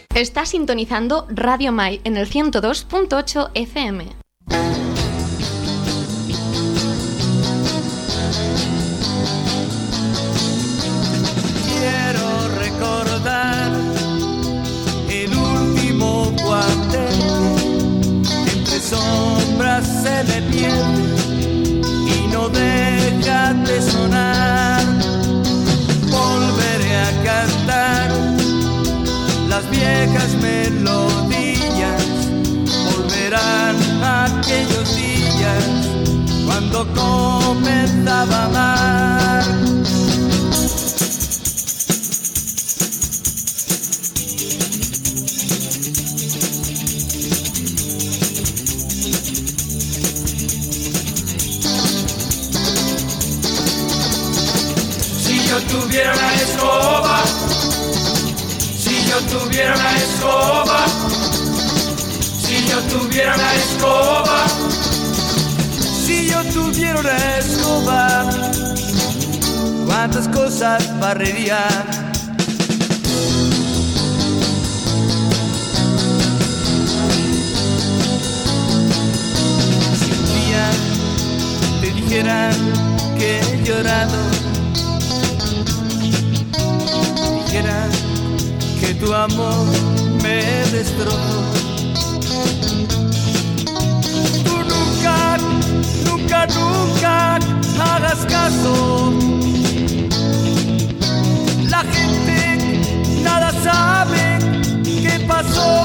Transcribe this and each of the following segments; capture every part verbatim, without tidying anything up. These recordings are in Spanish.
Está sintonizando Radio Mai en el ciento dos punto ocho F M. Quiero recordar el último cuarteto, entre sombras se me pierde y no deja de sonar. Volveré a cantar las viejas melodías, volverán aquellos días cuando comenzaba a amar. Si yo tuviera una escoba, si yo tuviera una escoba, si yo tuviera una escoba, si yo tuviera una escoba, cuántas cosas barrería. Si un día te dijeran que he llorado, dijeran que tu amor me destrozó, tú nunca, nunca, nunca hagas caso. La gente nada sabe qué pasó.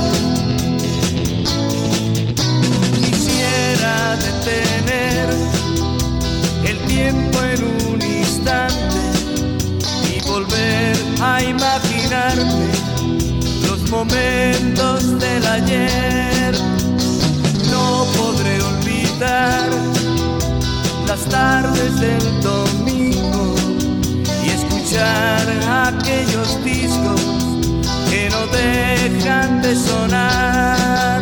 Quisiera detener el tiempo en un instante y volver a imaginarme los momentos del ayer. No podré olvidar las tardes del domingo y escuchar aquellos discos que no dejan de sonar.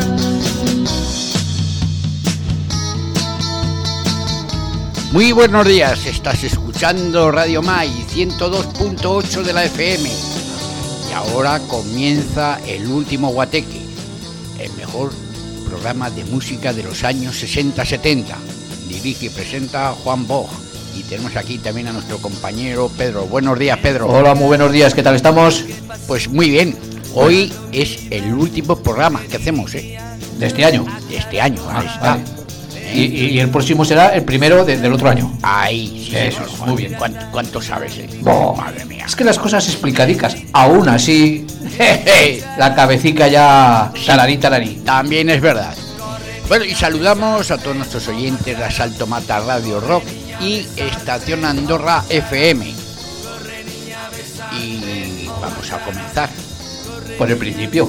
Muy buenos días, estás escuchando Radio Mai ciento dos punto ocho de la F M. Y ahora comienza el último guateque, el mejor programa de música de los años sesenta setenta. Dirige y presenta Juan Bog. Y tenemos aquí también a nuestro compañero Pedro. Buenos días, Pedro. Hola, muy buenos días, ¿qué tal estamos? Pues muy bien, hoy es el último programa que hacemos, ¿eh? ¿De este año? De este año, Ah, ahí está. vale. Y, y el próximo será el primero de, del otro año. Ahí, sí, Eso, señor. muy bien. ¿Cuánto, cuánto sabes, eh? Oh, Madre mía. Es que las cosas explicadicas, aún así, la cabecita ya tararí, tararí. También es verdad. Bueno, y saludamos a todos nuestros oyentes de Asalto Mata Radio Rock y Estación Andorra F M. Y vamos a comenzar. Por el principio.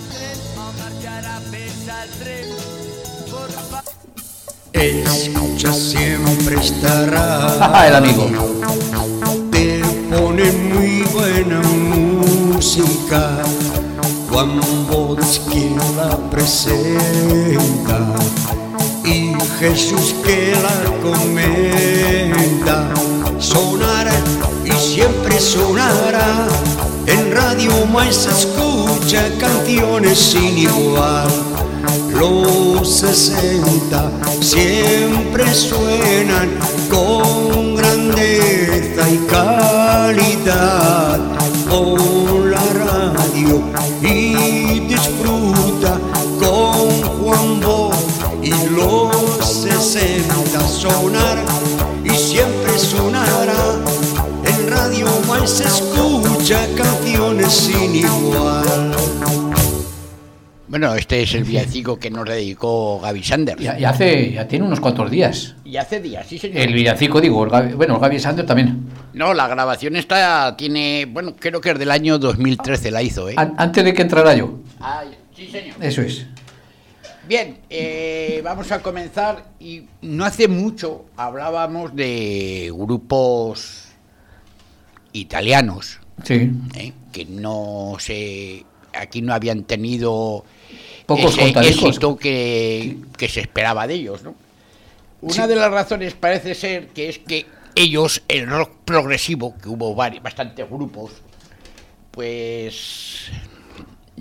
Escucha siempre esta radio, El amigo. te pone muy buena música. Juan Bosch quien la presenta y Jesús que la comenta. Sonará y siempre sonará. En Radio Mai se escucha canciones sin igual. Los sesenta siempre suenan con grandeza y calidad. Pon la radio y disfruta con Juan Bog y los sesenta. Sonar y siempre sonará. En Radio Mai se escucha canciones sin igual. Bueno, este es el villancico que nos dedicó Gaby Sanders. Ya, ya hace, ya tiene unos cuantos días. Y hace días, sí, señor. El villancico, digo, el Gaby, bueno, el Gaby Sanders también. No, la grabación esta tiene, bueno, creo que es del año dos mil trece la hizo, ¿eh? An- antes de que entrara yo. Ah, sí, señor. Eso es. Bien, eh, vamos a comenzar. Y no hace mucho hablábamos de grupos italianos, Sí. ¿eh? Que no se, aquí no habían tenido Pocos ese contadicos. éxito que, que se esperaba de ellos, ¿no? Una Sí. de las razones parece ser que es que ellos, el rock progresivo, que hubo varios, bastantes grupos, pues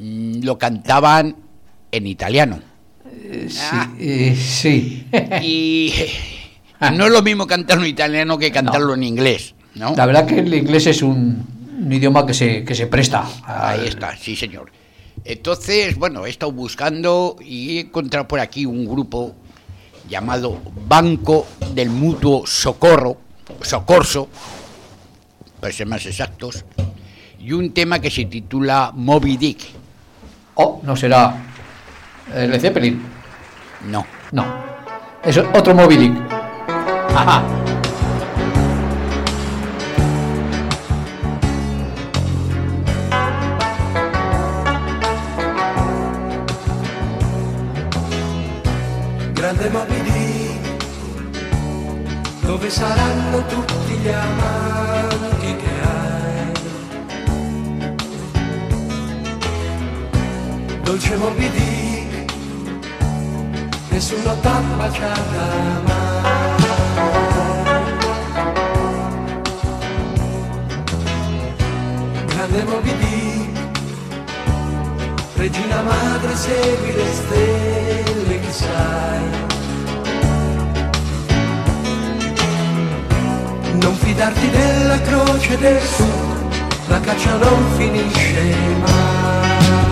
mm, lo cantaban en italiano. Eh, sí, ah. eh, sí. Y no es lo mismo cantarlo en italiano que cantarlo no. en inglés, ¿no? La verdad que el inglés es un, un idioma que se, que se presta. Al... Ahí está, sí señor. Entonces, bueno, he estado buscando y he encontrado por aquí un grupo llamado Banco del Mutuo Socorro, Socorso, para ser más exactos, y un tema que se titula Moby Dick. Oh, ¿no será el Led Zeppelin? No. No, es otro Moby Dick. Ajá. Grande Moby Dick, dove saranno tutti gli amanti che hai? Dolce Moby Dick, nessuno t'ha baciata mai. Grande Moby Dick, regina madre, segui le stelle che sai. Non fidarti della croce del sud, la caccia non finisce mai.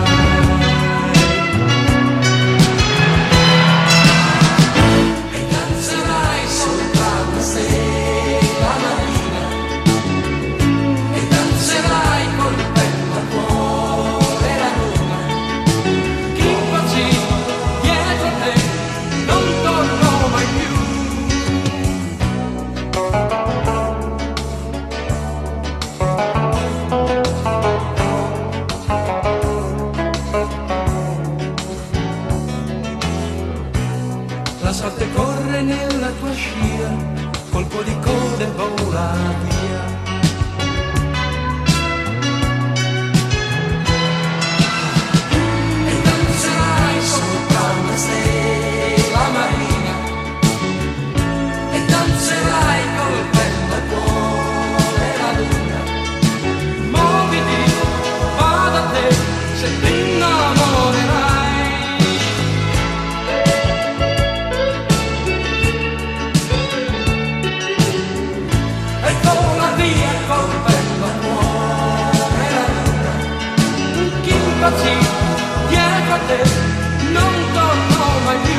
E danzerai soltanto se la marina, e danzerai col petto a cuore la luna. Chi impazzì dietro a te non tornò mai più. La sorte corre nella tua scia, colpo di coda e vola via. E danzerai soltanto se la marina, e danzerai col vento al cuore la luna. Muoviti, va da te, se ti innamorerai. Sì, dietro a te non torno mai più.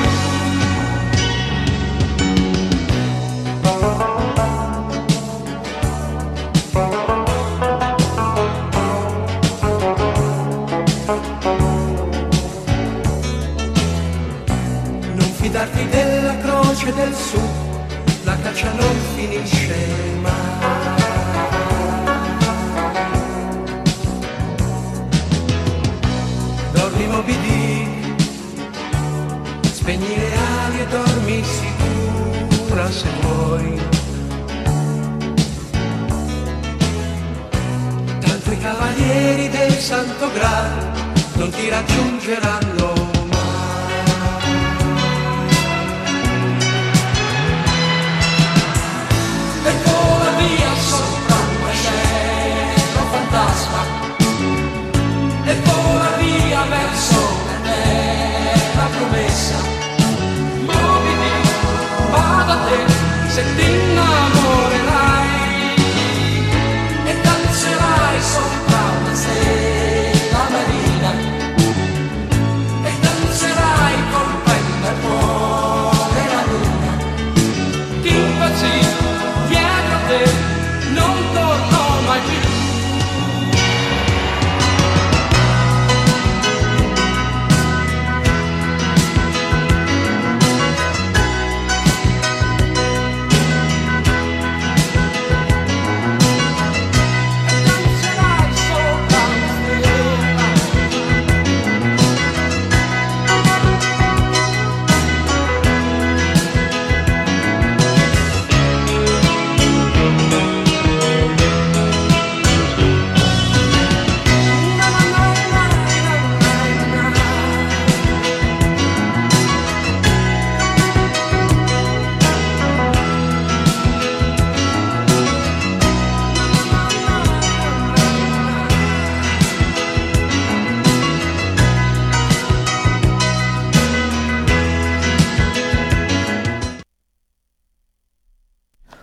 Non fidarti della croce del sud, la caccia non finisce mai. Moby Dick, spegni le ali e dormi sicura se vuoi. Tanto i cavalieri del Santo Graal non ti raggiungeranno mai. E vola via sopra un cielo fantasma, e vola via verso la terra promessa. Muoviti, va da te, se ti innamorerai, e danzerai sopra una stella marina,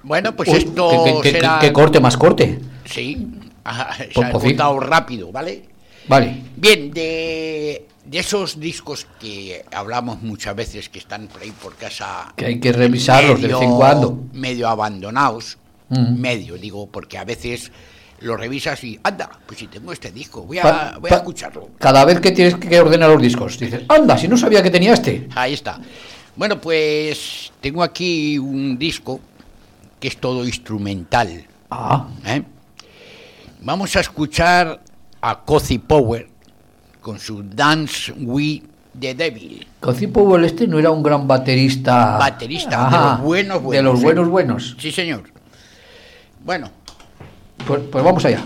Bueno, pues Uy, esto que, que, será... que, que corte más corte. Sí, ajá, se Pues, ha pues sí. contado rápido, ¿vale? Vale. Bien, de, de esos discos que hablamos muchas veces que están por ahí por casa... Que hay que revisarlos de vez en cuando. Medio abandonados, Mm. medio, digo, porque a veces lo revisas y, anda, pues si tengo este disco, voy a, Pa- voy a pa- escucharlo. Cada vez que tienes que ordenar los discos, dices, anda, si no sabía que tenía este. Ahí está. Bueno, pues tengo aquí un disco que es todo instrumental. Ah, ¿eh? Vamos a escuchar a Cozy Powell con su Dance with the Devil. Cozy Powell este no era un gran baterista. Baterista, Ah, de los buenos, buenos. De los sí. buenos, buenos. Sí, señor. Bueno, Pues, pues vamos allá.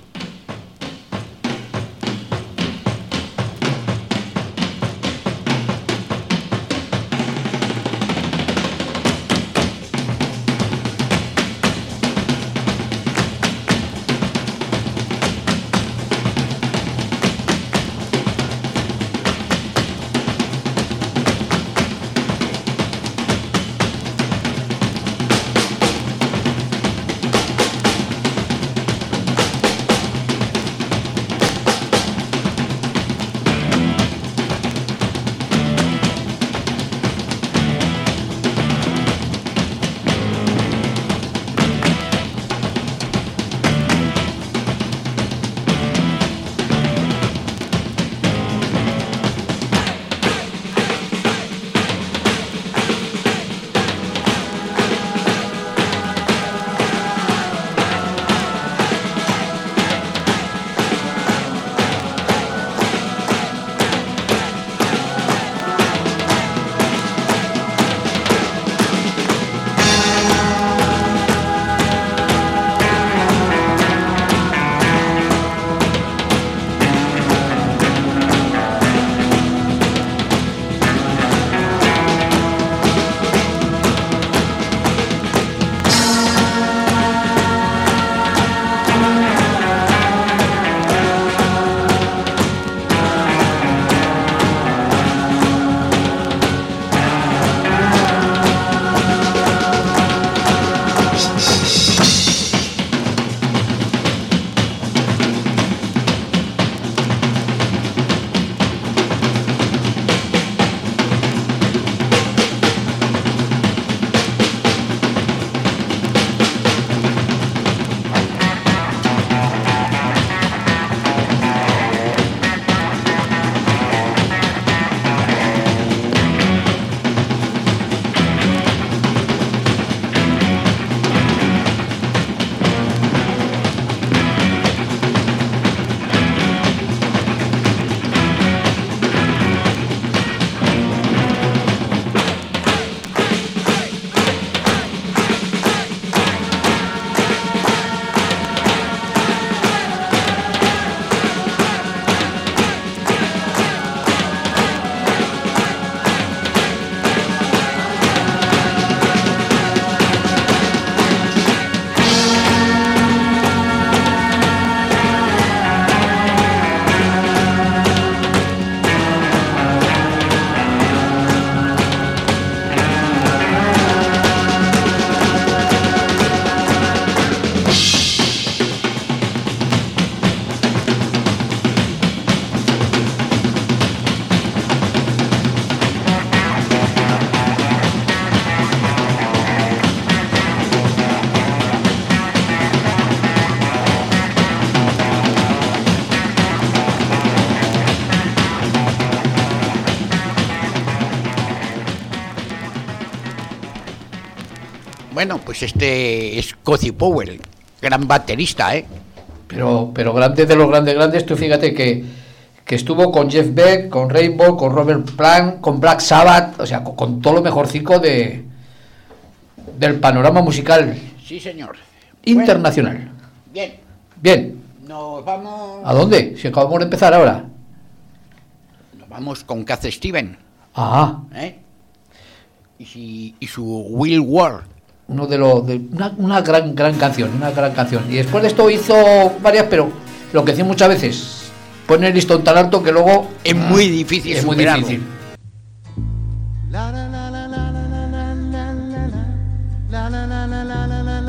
Bueno, pues este es Cozy Powell, gran baterista, ¿eh? Pero, pero grande de los grandes, grandes, tú fíjate que, que estuvo con Jeff Beck, con Rainbow, con Robert Plant, con Black Sabbath, o sea, con, con todo lo mejorcico de del panorama musical Sí, señor. internacional. Bueno, bien, Bien, nos vamos... ¿a dónde? Si acabamos de empezar ahora. Nos vamos con Cat Steven, Ah, ¿eh? Y, si, y su Will War. uno de los de una, una gran gran canción, una gran canción. Y después de esto hizo varias, pero lo que decía muchas veces, pone el listón tan alto que luego Es muy difícil es muy superarlo. difícil. La la la la la la la la la la la la la la la la la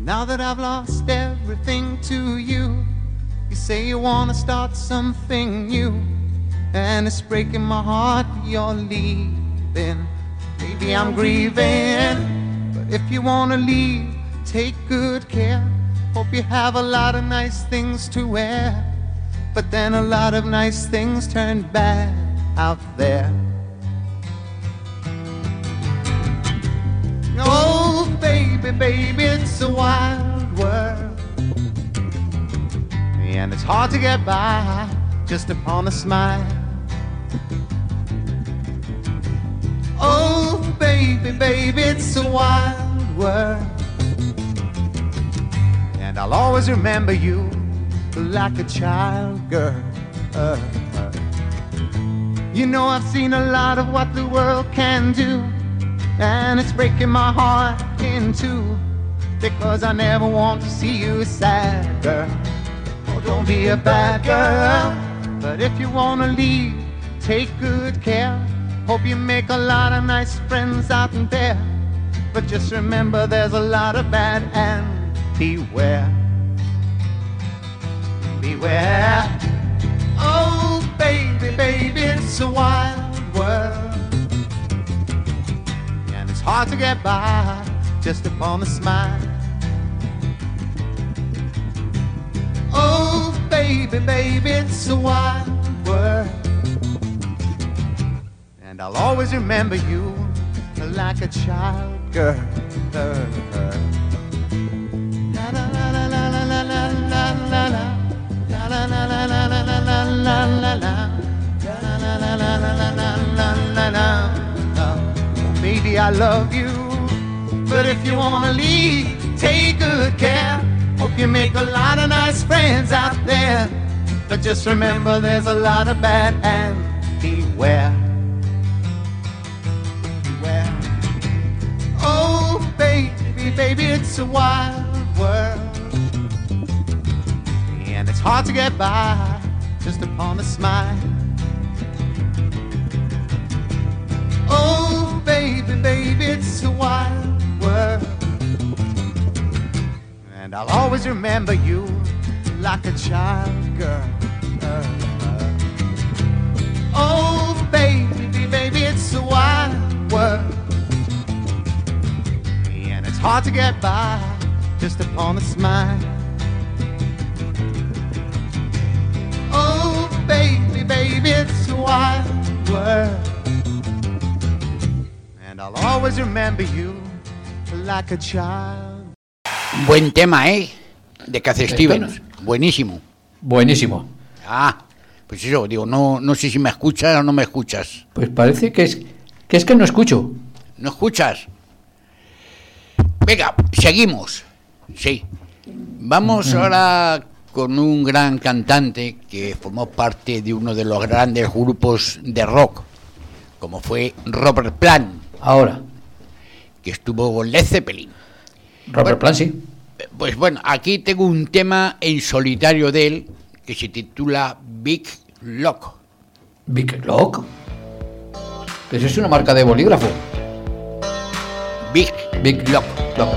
Now that I've lost everything to you, you say you wanna start something new, and it's breaking my heart you're leaving. Baby, I'm grieving, but if you wanna leave, take good care. Hope you have a lot of nice things to wear, but then a lot of nice things turn bad out there. Oh, baby, baby, it's a wild world, and it's hard to get by just upon a smile. Oh, baby, baby, it's a wild world, and I'll always remember you like a child girl. Uh, uh. You know I've seen a lot of what the world can do, and it's breaking my heart in two, because I never want to see you sad, girl. Oh, don't be a bad girl, but if you wanna leave, take good care. Hope you make a lot of nice friends out there, but just remember there's a lot of bad, and beware. Beware. Oh, baby, baby, it's a wild world, it's hard to get by just upon a smile. Oh, baby, baby, it's a wild world, and I'll always remember you like a child girl. La la la la la la la la la la la la la la la la la la la la. Baby, I love you, but if you wanna leave, take good care. Hope you make a lot of nice friends out there, but just remember there's a lot of bad, and beware. Beware. Oh, baby, baby, it's a wild world, and it's hard to get by just upon a smile. Oh, baby, baby, it's a wild world, and I'll always remember you like a child girl. Uh, uh. Oh, baby, baby, it's a wild world, and it's hard to get by just upon a smile. Oh, baby, baby, it's a wild world, I'll always remember you like a child. Buen tema, ¿eh? De Cat Stevens. Buenísimo. Buenísimo. Ah, pues eso, digo, no, no sé si me escuchas o no me escuchas. Pues parece que es que es que no escucho. ¿No escuchas? Venga, seguimos. Sí. Vamos ahora con un gran cantante que formó parte de uno de los grandes grupos de rock, como fue Robert Plant. Ahora. Que estuvo con Led Zeppelin. Robert bueno, Plant, sí. Pues bueno, aquí tengo un tema en solitario de él que se titula Big Lock. ¿Big Lock? Eso es una marca de bolígrafo. Big, Big Lock. Lock.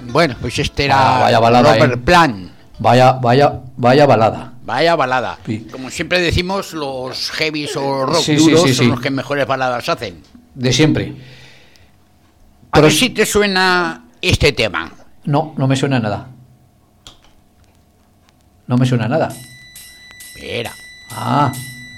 Bueno, pues este era Ah, vaya balada, Robert eh. Plant. Vaya, vaya, vaya balada. Vaya balada. Sí. Como siempre decimos, los heavies o rock Sí, sí, duros sí, son sí. los que mejores baladas hacen. De siempre. A Pero ver sí- si te suena este tema. No, no me suena nada. No me suena nada. Espera. Ah.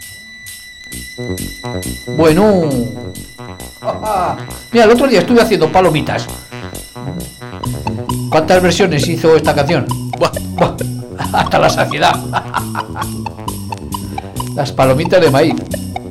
Bueno. Ah, mira, el otro día estuve haciendo palomitas. ¿Cuántas versiones hizo esta canción? Buah. Buah, hasta la saciedad. Las palomitas de maíz.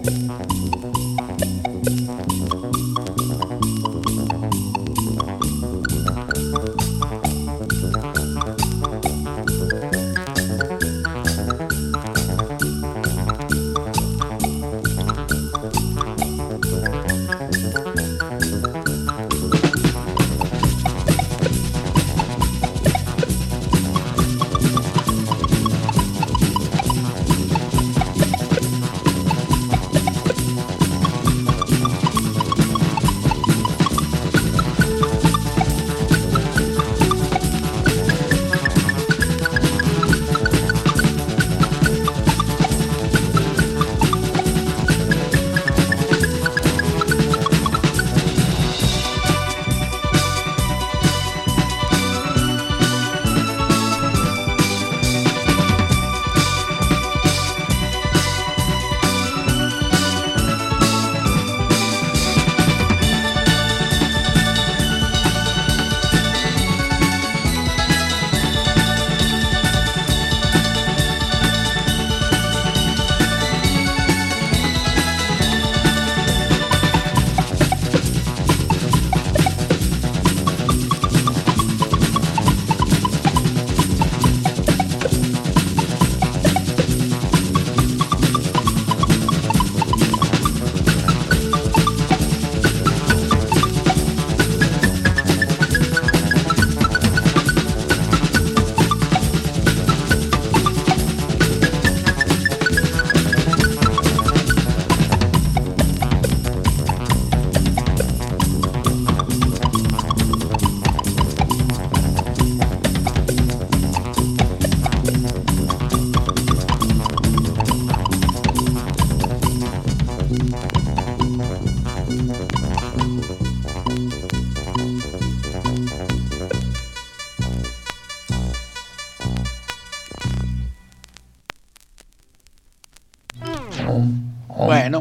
Bueno.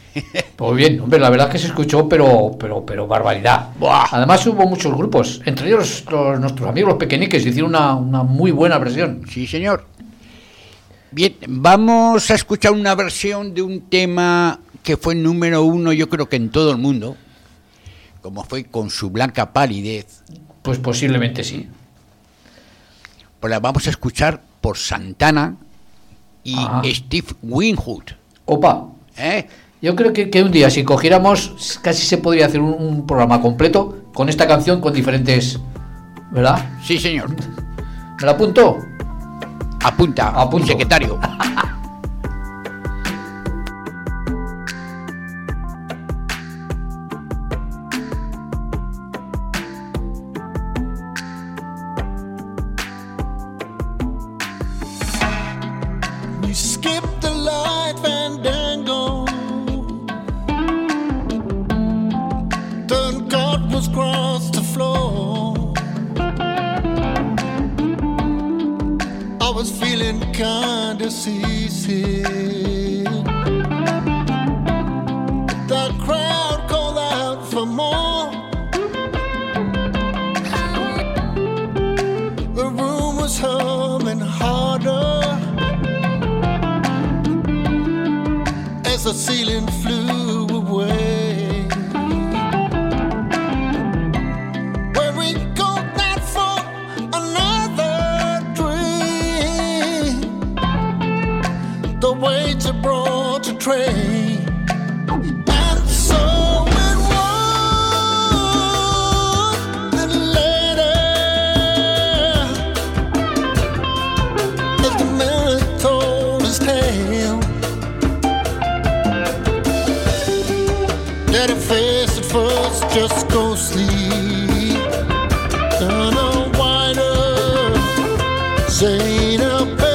Pues bien, hombre, la verdad es que se escuchó, pero, pero, pero barbaridad. Buah. Además hubo muchos grupos, entre ellos los, nuestros amigos los pequeñiques, hicieron una, una muy buena versión. Sí, señor. Bien, vamos a escuchar una versión de un tema que fue número uno, yo creo que en todo el mundo, como fue Con su blanca palidez. Pues posiblemente sí. Pues la vamos a escuchar por Santana y Ajá. Steve Winwood. Opa, ¿Eh? yo creo que, que un día si cogiéramos, casi se podría hacer un, un programa completo con esta canción con diferentes... ¿Verdad? Sí, señor. ¿Me la apunto? Apunta, Apunto. secretario. We skipped the light fandango. Turn God was crossed the floor. I was feeling kinda seasick. The crowd called out for more. The room was humming harder as the ceiling flew away. Where we go not for another dream. The weights are brought to train. And so it was that later, as the man told his tale, Saint Tropez.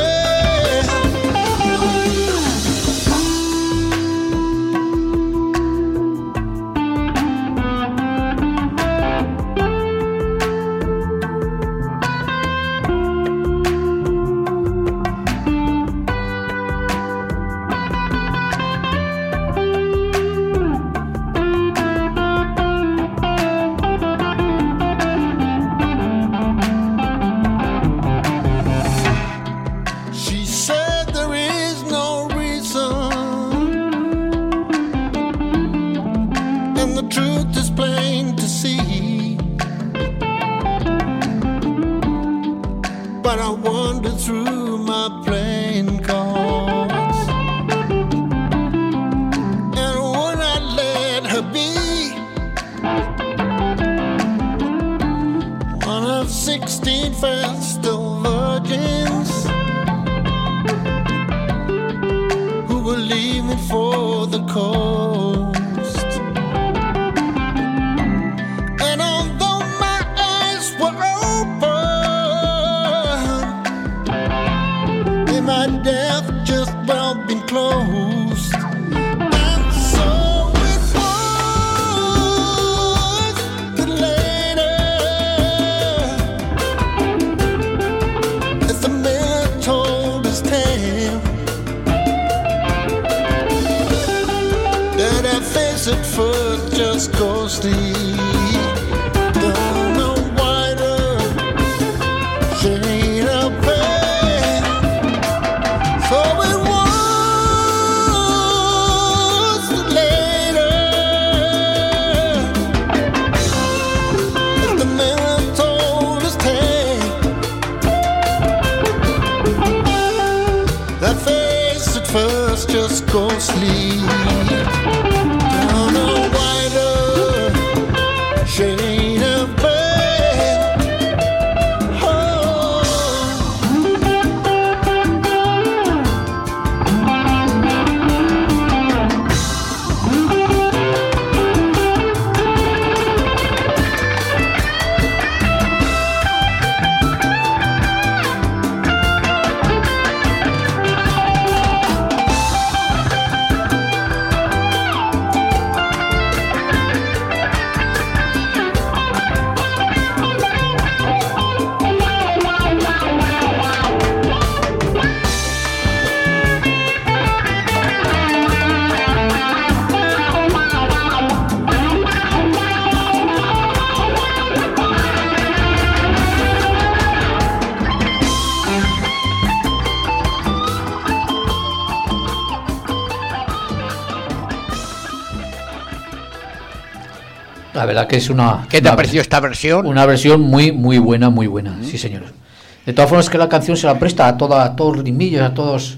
La verdad que es una... ¿Qué te una, ha parecido esta versión? Una versión muy muy buena, muy buena, mm. sí señor. De todas formas, que la canción se la presta a, toda, a todos los ritmillos, a todos...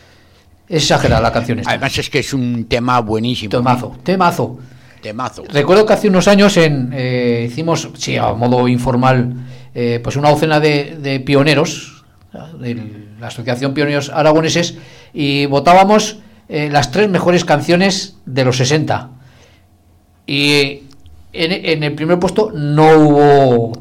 Es exagerada la canción esta. Además es que es un tema buenísimo. Temazo, temazo. Temazo. Recuerdo que hace unos años en, eh, hicimos, sí, a modo informal, eh, pues una docena de, de pioneros, de la Asociación Pioneros Aragoneses, y votábamos eh, las tres mejores canciones de los sesenta. Y... En, en el primer puesto no hubo...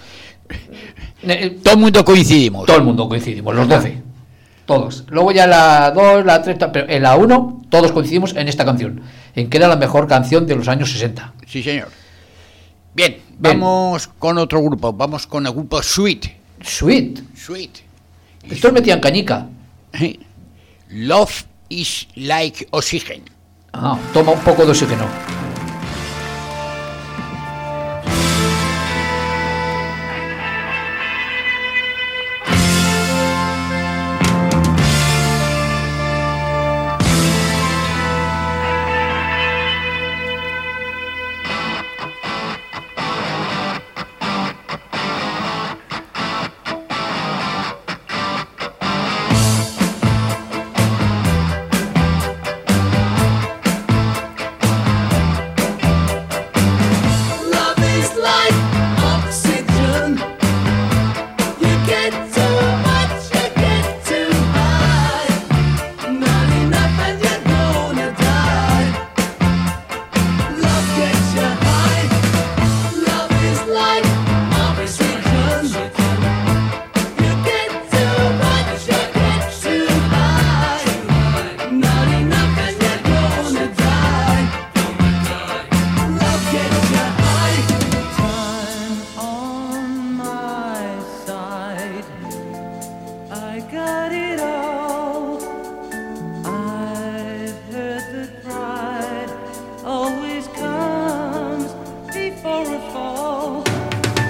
Todo el mundo coincidimos. Todo el mundo coincidimos, los doce. Todos. Luego ya la dos, la tres, pero en la uno todos coincidimos en esta canción, en que era la mejor canción de los años sesenta. Sí, señor. Bien, Bien. Vamos con otro grupo. Vamos con el grupo Sweet. Sweet. Sweet. Estos metían cañica. Love is like oxygen. Ah, toma un poco de oxígeno.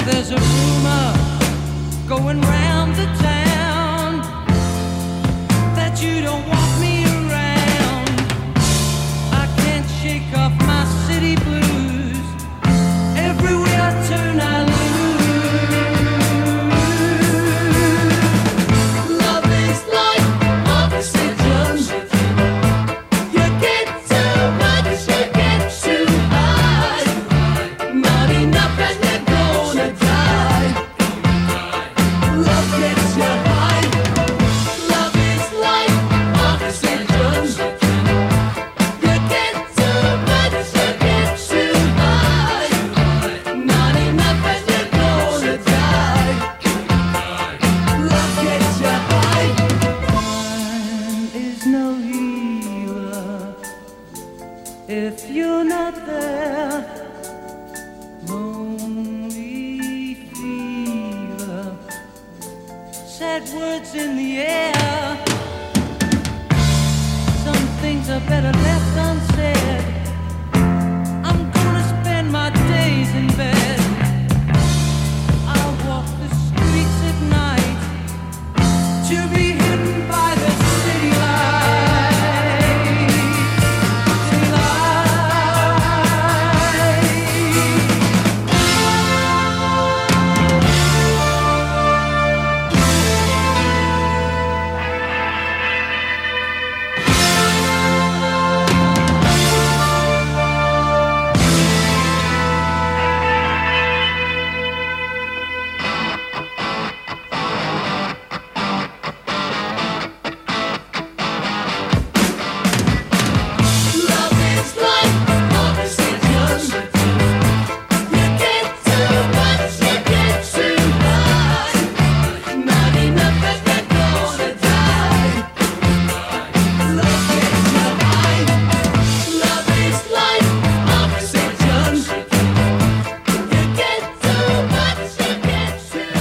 There's a rumor going round the town that you don't want me around. I can't shake off my city blues. Everywhere I turn I lose. Love is like oxygen. You get too much, you get too high. Not enough and you're gonna die. Love gets you high. Love is like oxygen. You get too much, you get too high. Not enough and you're gonna die. Love gets you high. Time is no healer if you're not there. Lonely fever, sad words in the air. Some things are better left unsaid. I'm gonna spend my days in bed. I'll walk the streets at night to be hidden by the city lights. City Love is like oxygen. You get too much, you get too high. Not enough and you're gonna die. Love gets you high. Love is like oxygen. You get too much, you get too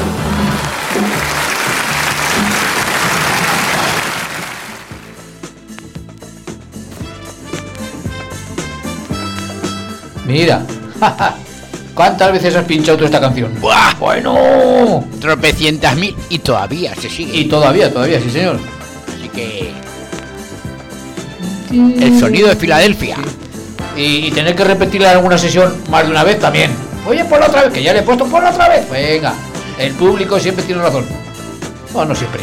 Mira, ¿cuántas veces has pinchado tú esta canción? ¡Buah! Bueno, Tropecientas mil y todavía se sigue. y todavía, todavía, sí señor. Así que el sonido de Filadelfia. Y, y tener que repetirla en alguna sesión más de una vez también. Oye, ponla otra vez, que ya le he puesto, ponla otra vez. Venga, el público siempre tiene razón. O no siempre.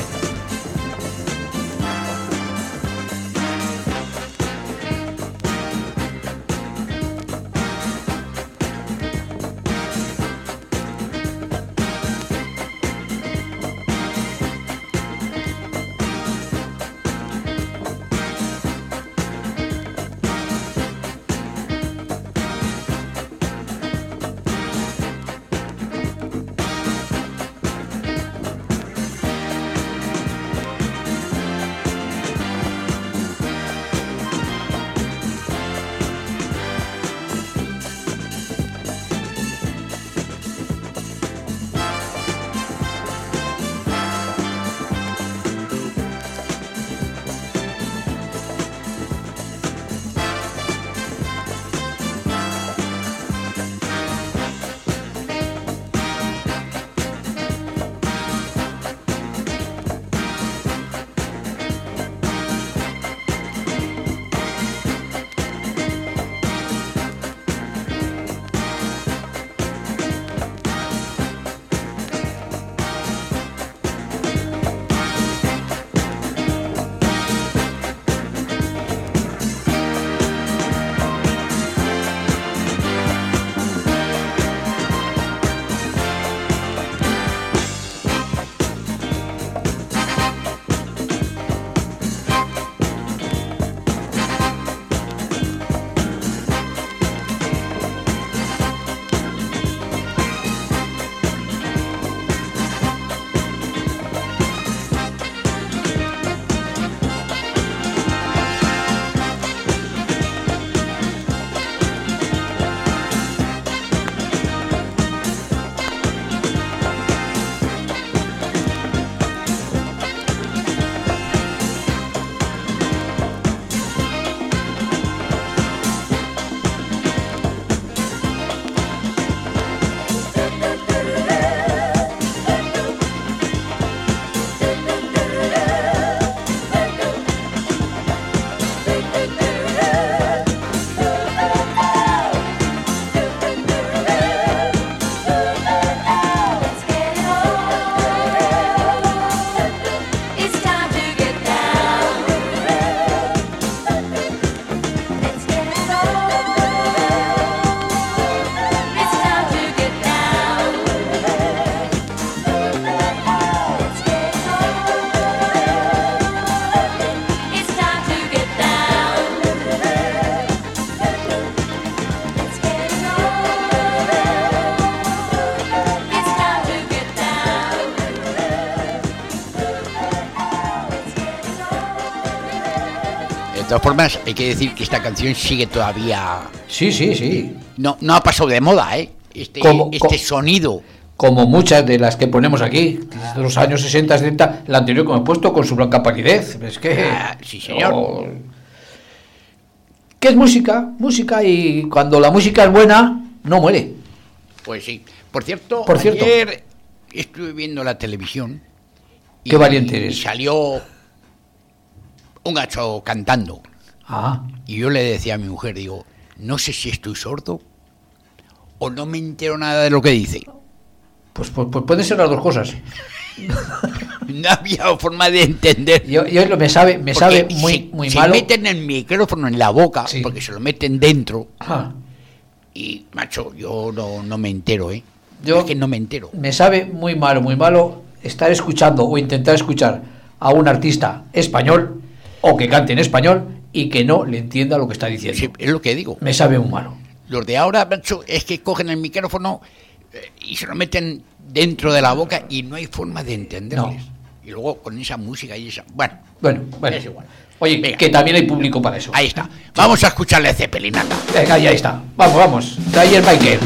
todas formas, hay que decir que esta canción sigue todavía... Sí, sí, sí. No, no ha pasado de moda, ¿eh? Este, Como- este co- sonido. Como muchas de las que ponemos aquí, desde los años sesenta, setenta, la anterior que me he puesto con su blanca palidez. Es que... Ah, sí, señor. Oh, ¿qué es música? Música, y cuando la música es buena, no muere. Pues sí. Por cierto, Por cierto. ayer estuve viendo la televisión. Y, Qué valiente y eres. salió un gacho cantando. Ah, Y yo le decía a mi mujer, digo, no sé si estoy sordo o no me entero nada de lo que dice. pues, pues, pues pueden ser las dos cosas. No había forma de entender. Yo, yo lo- me sabe, me sabe Porque muy, se, muy se malo. meten el micrófono en la boca, Sí. porque se lo meten dentro. Ah, Y, macho, yo no, no me entero, ¿eh? Yo- es que no me entero. me sabe muy malo, muy malo estar escuchando o intentar escuchar a un artista español o que cante en español y que no le entienda lo que está diciendo. Sí, es lo que digo. Me sabe muy malo. Los de ahora, macho, es que cogen el micrófono eh, y se lo meten dentro de la boca y no hay forma de entenderles. Y luego con esa música y esa... Bueno, Bueno, bueno. es igual. Oye, Venga. que también hay público para eso. Ahí está. Vamos a escucharle a Zeppelinata. Venga, ya está. Vamos, vamos. Dyer Biker.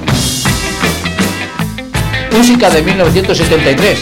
Música de mil novecientos setenta y tres.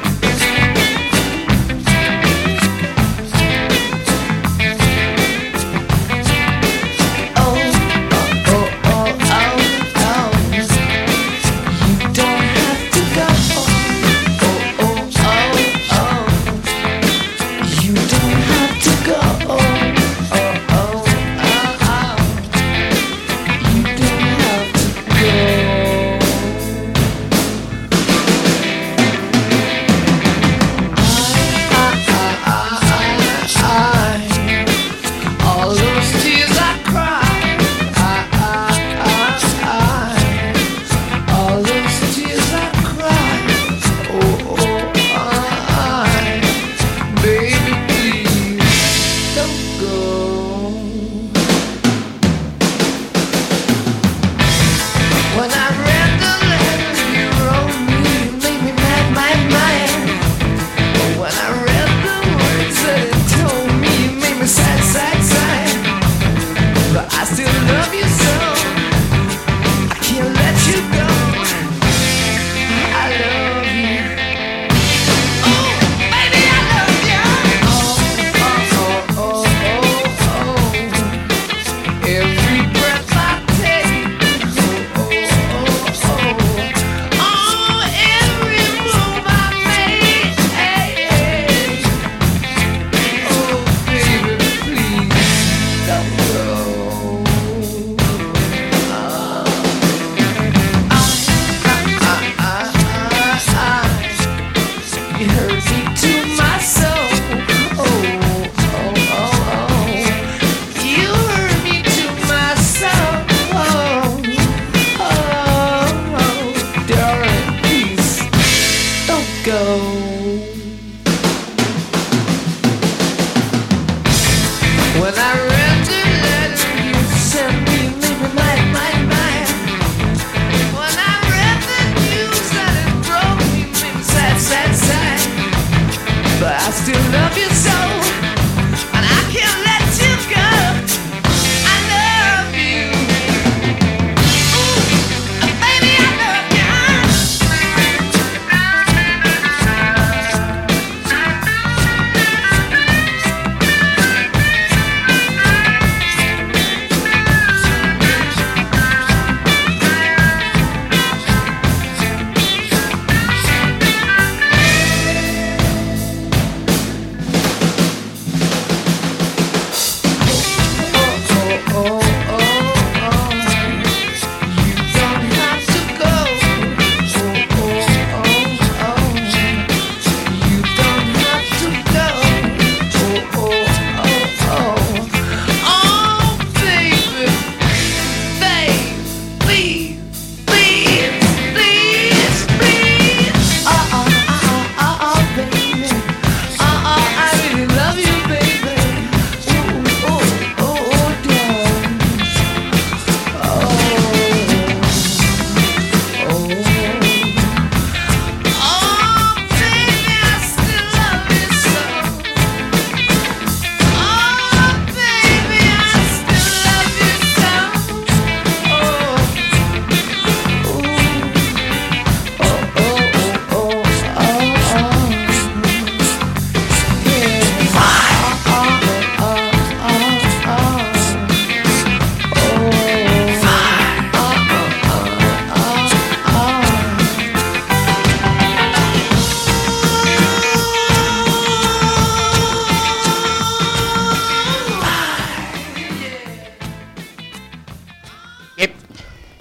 All those tears I cried, I, I, I, I, all those tears I cried, oh, oh, I, baby, please don't go. When I read the letter you wrote me, you made me mad, mad, mad. When I read the words that it told me, you made me sad, sad, sad. But I still love you so, I can't let you go. I love you. Oh, baby, I love you. Oh, oh, oh, oh, oh, oh. Every breath I take. Oh, oh, oh, oh. Oh, every move I make. Hey, hey. Oh, baby, please don't go. I, I, I, I, you hurt me to my soul. Oh, oh, oh, oh. You hurt me to my soul. Oh, oh, oh, darling, please don't go. When I read the letter you sent me, you made me mad, mad, mad. When I read the news that it broke me, you made me sad, sad, sad. But I still love you so, and I can't let you go. I love you. Ooh, baby, I love you.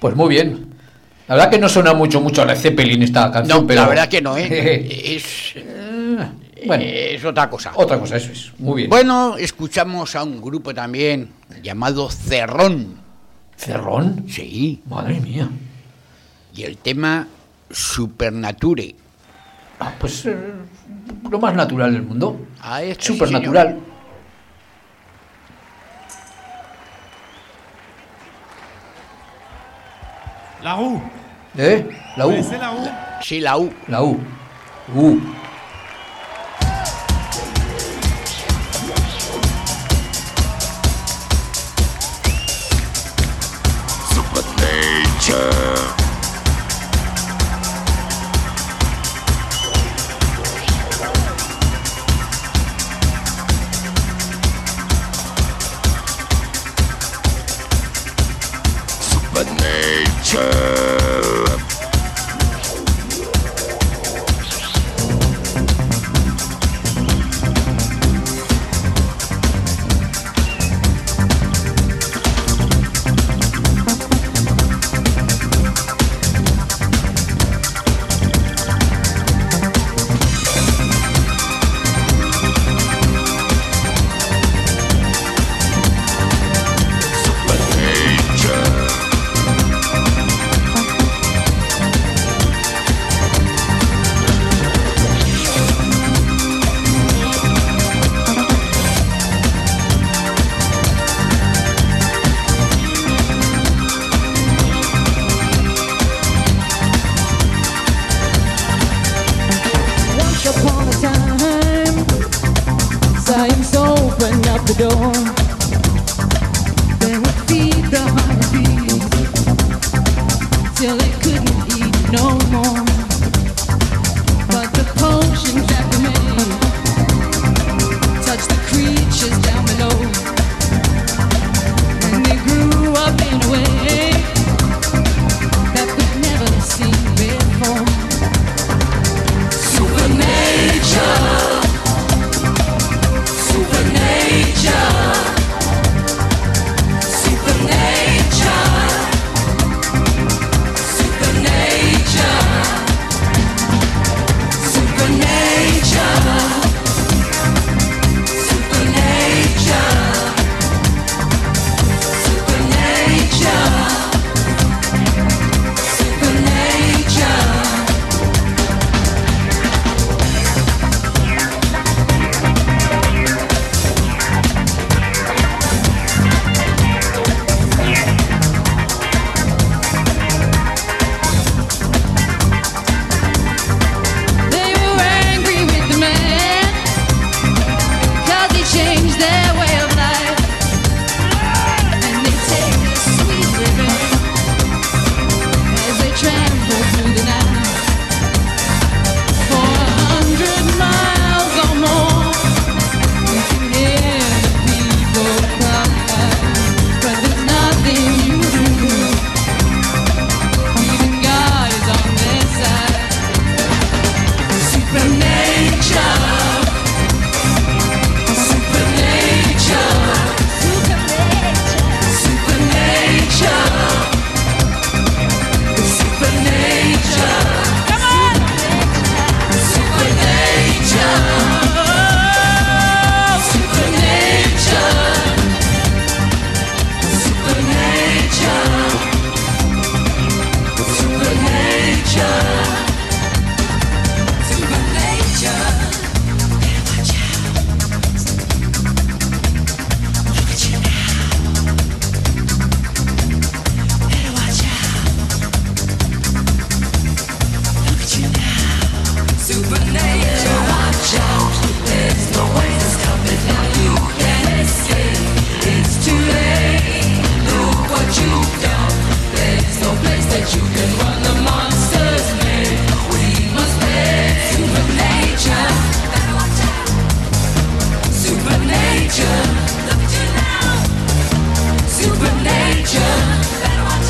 Pues muy bien. La verdad que no suena mucho, mucho a Led Zeppelin esta canción, No, pero... la verdad que no, ¿eh? es, bueno, es otra cosa. otra cosa, eso es. Muy bien. Bueno, escuchamos a un grupo también llamado Cerrón. ¿Cerrón? Sí. Madre mía. Y el tema Supernature. Ah, pues eh, lo más natural del mundo. Ah, es Supernatural. La roue. ¿Eh? La U. ¿Connaissez la roue? Sí, la U. La U. U.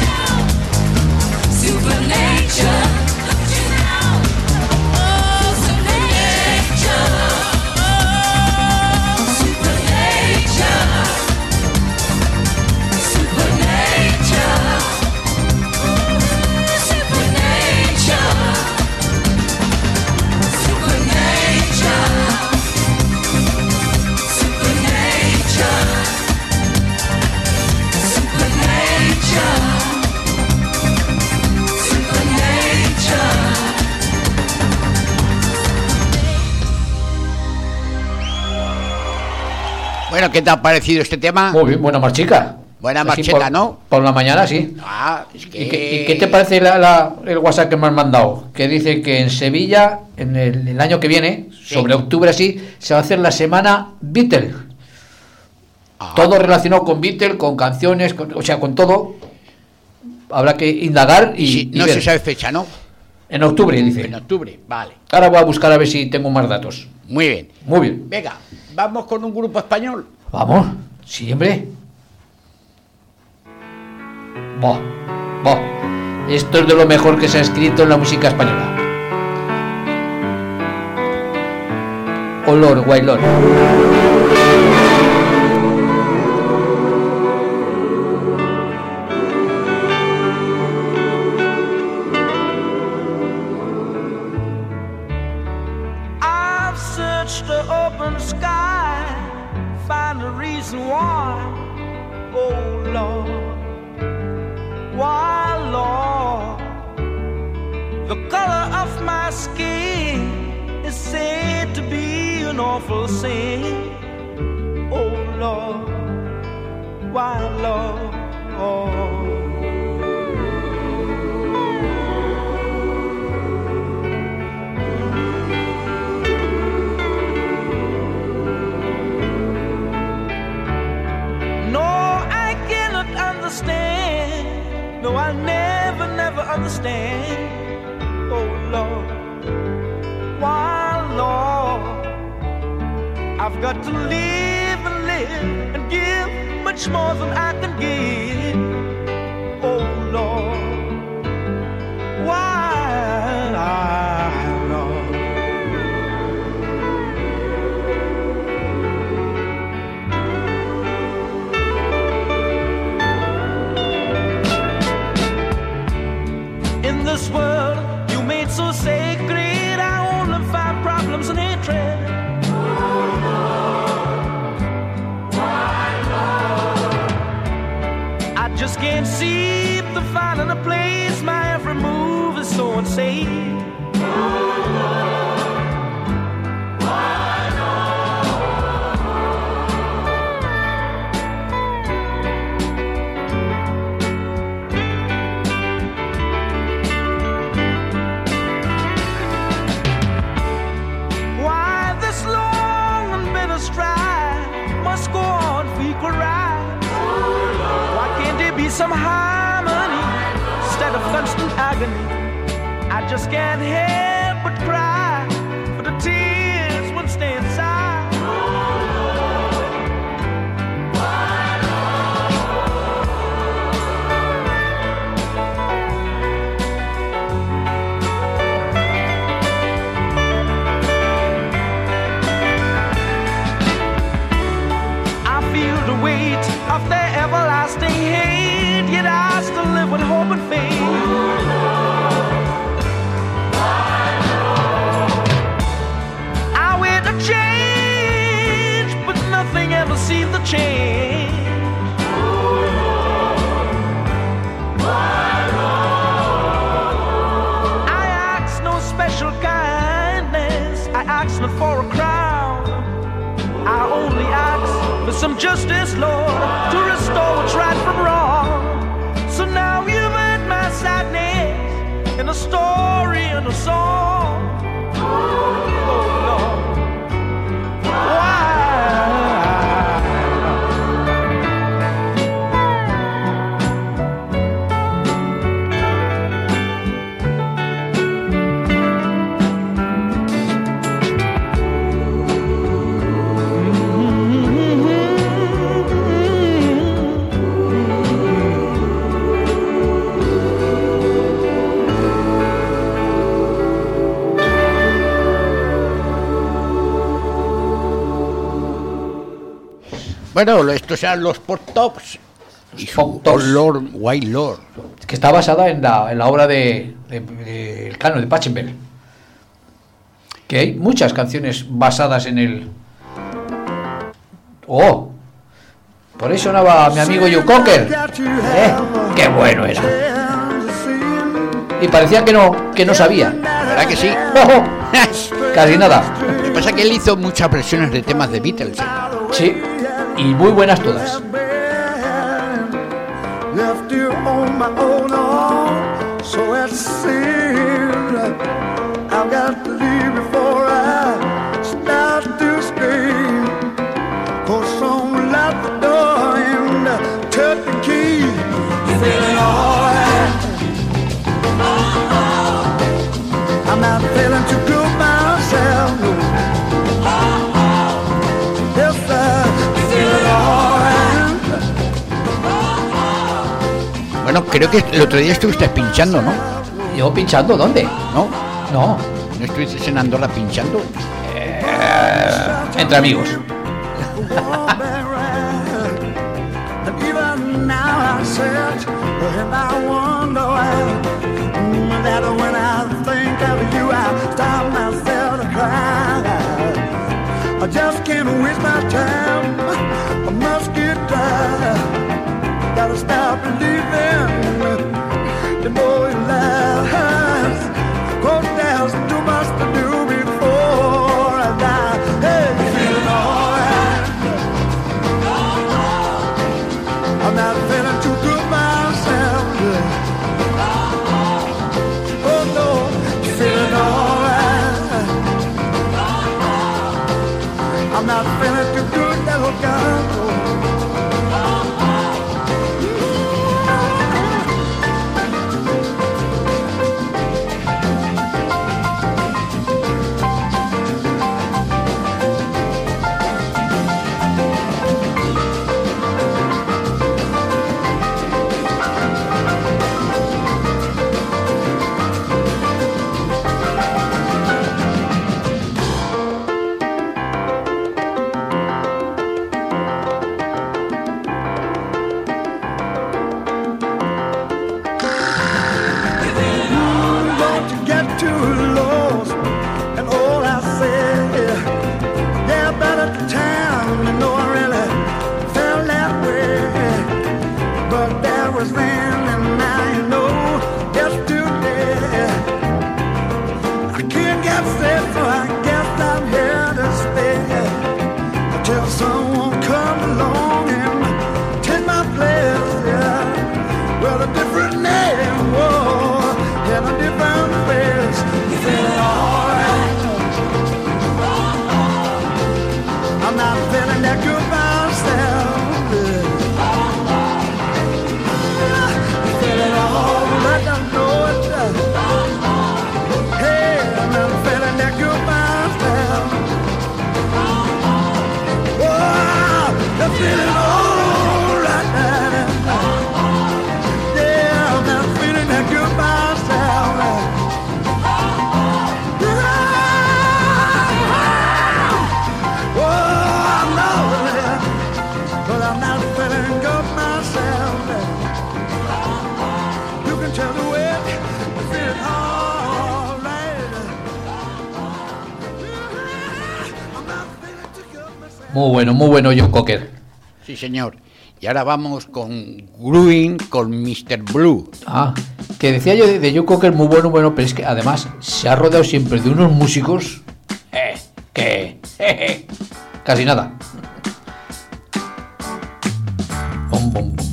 Supernature, look at you now. Oh, Bueno, ¿qué te ha parecido este tema? Muy bien, buena marchica. Buena Así marcheta, por, ¿no? Por la mañana, sí. Ah, es que... ¿Y qué, y qué te parece la, la, el WhatsApp que me has mandado? Que dice que en Sevilla, en el, el año que viene, Sí. sobre octubre así, se va a hacer la semana Beatles. Ah. Todo relacionado con Beatles, con canciones, con, o sea, con todo. Habrá que indagar y, Sí, y no ver. se sabe fecha, ¿no? En octubre, dice. En octubre, vale. Ahora voy a buscar a ver si tengo más datos. Muy bien. Muy bien. Venga, vamos con un grupo español. Vamos, siempre. Bah, bah. Esto es de lo mejor que se ha escrito en la música española. Olor, Guaylor. I've searched the open sky, find a reason why. Oh Lord, why Lord? The color of my skin is said to be an awful sin. Oh Lord, why Lord? Oh. No, I cannot understand. No, I'll never, never understand. Oh Lord, why Lord? I've got to live and live and give much more than I can give. Oh Lord, why Lord? In this world you made so sacred, I only find problems and hatred. I just can't seem to find a place. My every move is so unsafe. Why this long and bitter strife must go on for equal rights? Why can't there be some harmony instead of constant agony? I just can't help but cry for the tears won't stay inside. I feel the weight of their everlasting hate, yet I still live with hope and faith. I wait a change, but nothing ever seemed to change. I ask no special kindness, I ask not for a crown. I only ask for some justice, Lord, to restore what's right from wrong. So now you've heard my sadness in a story and a song. Oh Lord, why? Bueno, estos eran los Pop Tops y su Pop Tops. Olor, White Lord. Que está basada en la, en la obra de, de, de El Canon de Pachelbel. Que hay muchas canciones basadas en el... ¡Oh! Por ahí sonaba mi amigo Joe Cocker. ¿Eh? ¡Qué bueno era! Y parecía que no, que no sabía. ¿Verdad que sí? ¡Oh! Casi nada. Lo que pasa es que él hizo muchas versiones de temas de Beatles. ¿eh? Sí. y muy buenas todas. Left you on my own, oh, so it seems I've got to leave before I start to scream. For some locked the door and took the key. Feeling alright. I'm not feeling too good myself. No. Yes, I'm feeling alright. Bueno, creo que el otro día estuviste pinchando, ¿no? ¿Yo pinchando dónde? ¿No? No, ¿No estuviste en Andorra pinchando? eh, entre amigos. And even now I sit and I wonder why that when I think of you I stop myself to cry. I just can't waste my time. I must get tired. Gotta stop believing. You know it lies. Cause there's too much to do before I die. Hey, feeling alright. I'm not feeling too good myself. Oh no, feeling alright. I'm not feeling too good, little girl. Muy bueno, muy bueno Joe Cocker. Sí, señor. Y ahora vamos con Growing con mister Blue. Ah, que decía yo de, de Joe Cocker, muy bueno, bueno, pero es que además se ha rodeado siempre de unos músicos eh, que eh, casi nada. Bom, bom, bom.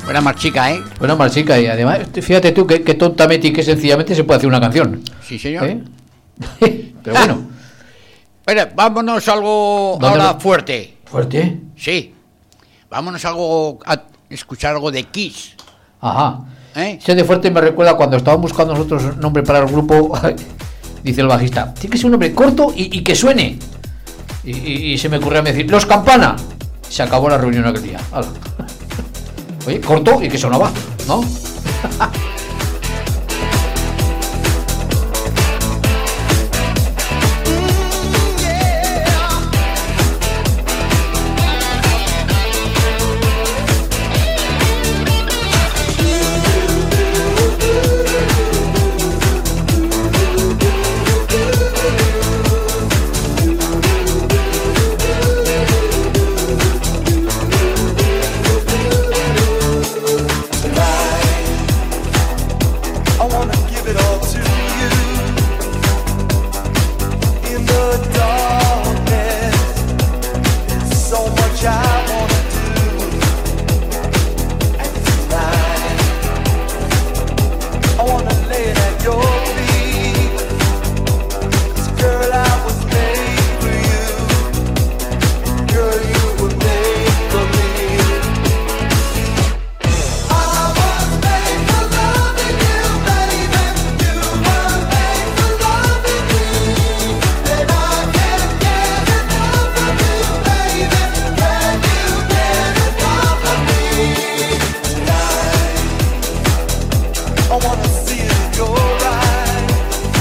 Buena marchica, ¿eh? Buena marchica, y además, fíjate tú que, que tontamente y que sencillamente se puede hacer una canción. Sí, señor. ¿Eh? Pero bueno. Bueno, vámonos a algo ¿Dónde ahora lo- fuerte. Fuerte. Sí. Vámonos a algo a escuchar algo de Kiss. Ajá. ¿Eh? Ese de fuerte me recuerda cuando estábamos buscando nosotros nombre para el grupo. Dice el bajista, tiene que ser un nombre corto y, y que suene. Y, y- y se me ocurrió a mí decir, Los Campana. Se acabó la reunión aquel día. Hala. Oye, corto y que sonaba, ¿no? I wanna give it all to you. In the darkness, there's so much I wanna do. And tonight, I wanna lay it at your feet. 'Cause girl, I was made for you. Girl, you were made for me. I was made for loving you, baby. You were made for loving me, and I can't get enough of you, baby. Can you get enough of me? Tonight, I wanna see it in your eyes,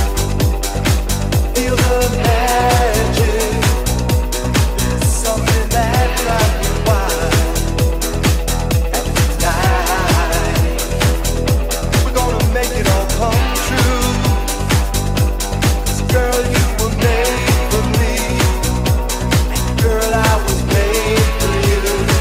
feel the magic. There's something that drives me wild. And tonight, we're gonna make it all come true. 'Cause girl, you were made for me. And girl, I was made for you.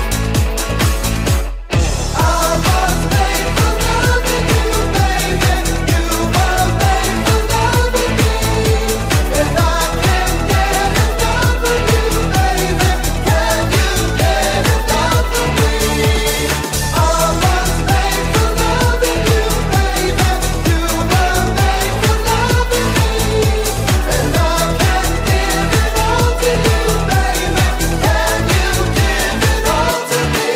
I was made for loving you, baby. You were made for loving me. And I can't get enough of you, baby. Can you get enough of me? I was made for loving you, baby. You were made for loving me, and I can't give it all to you, baby. Can you give it all to me?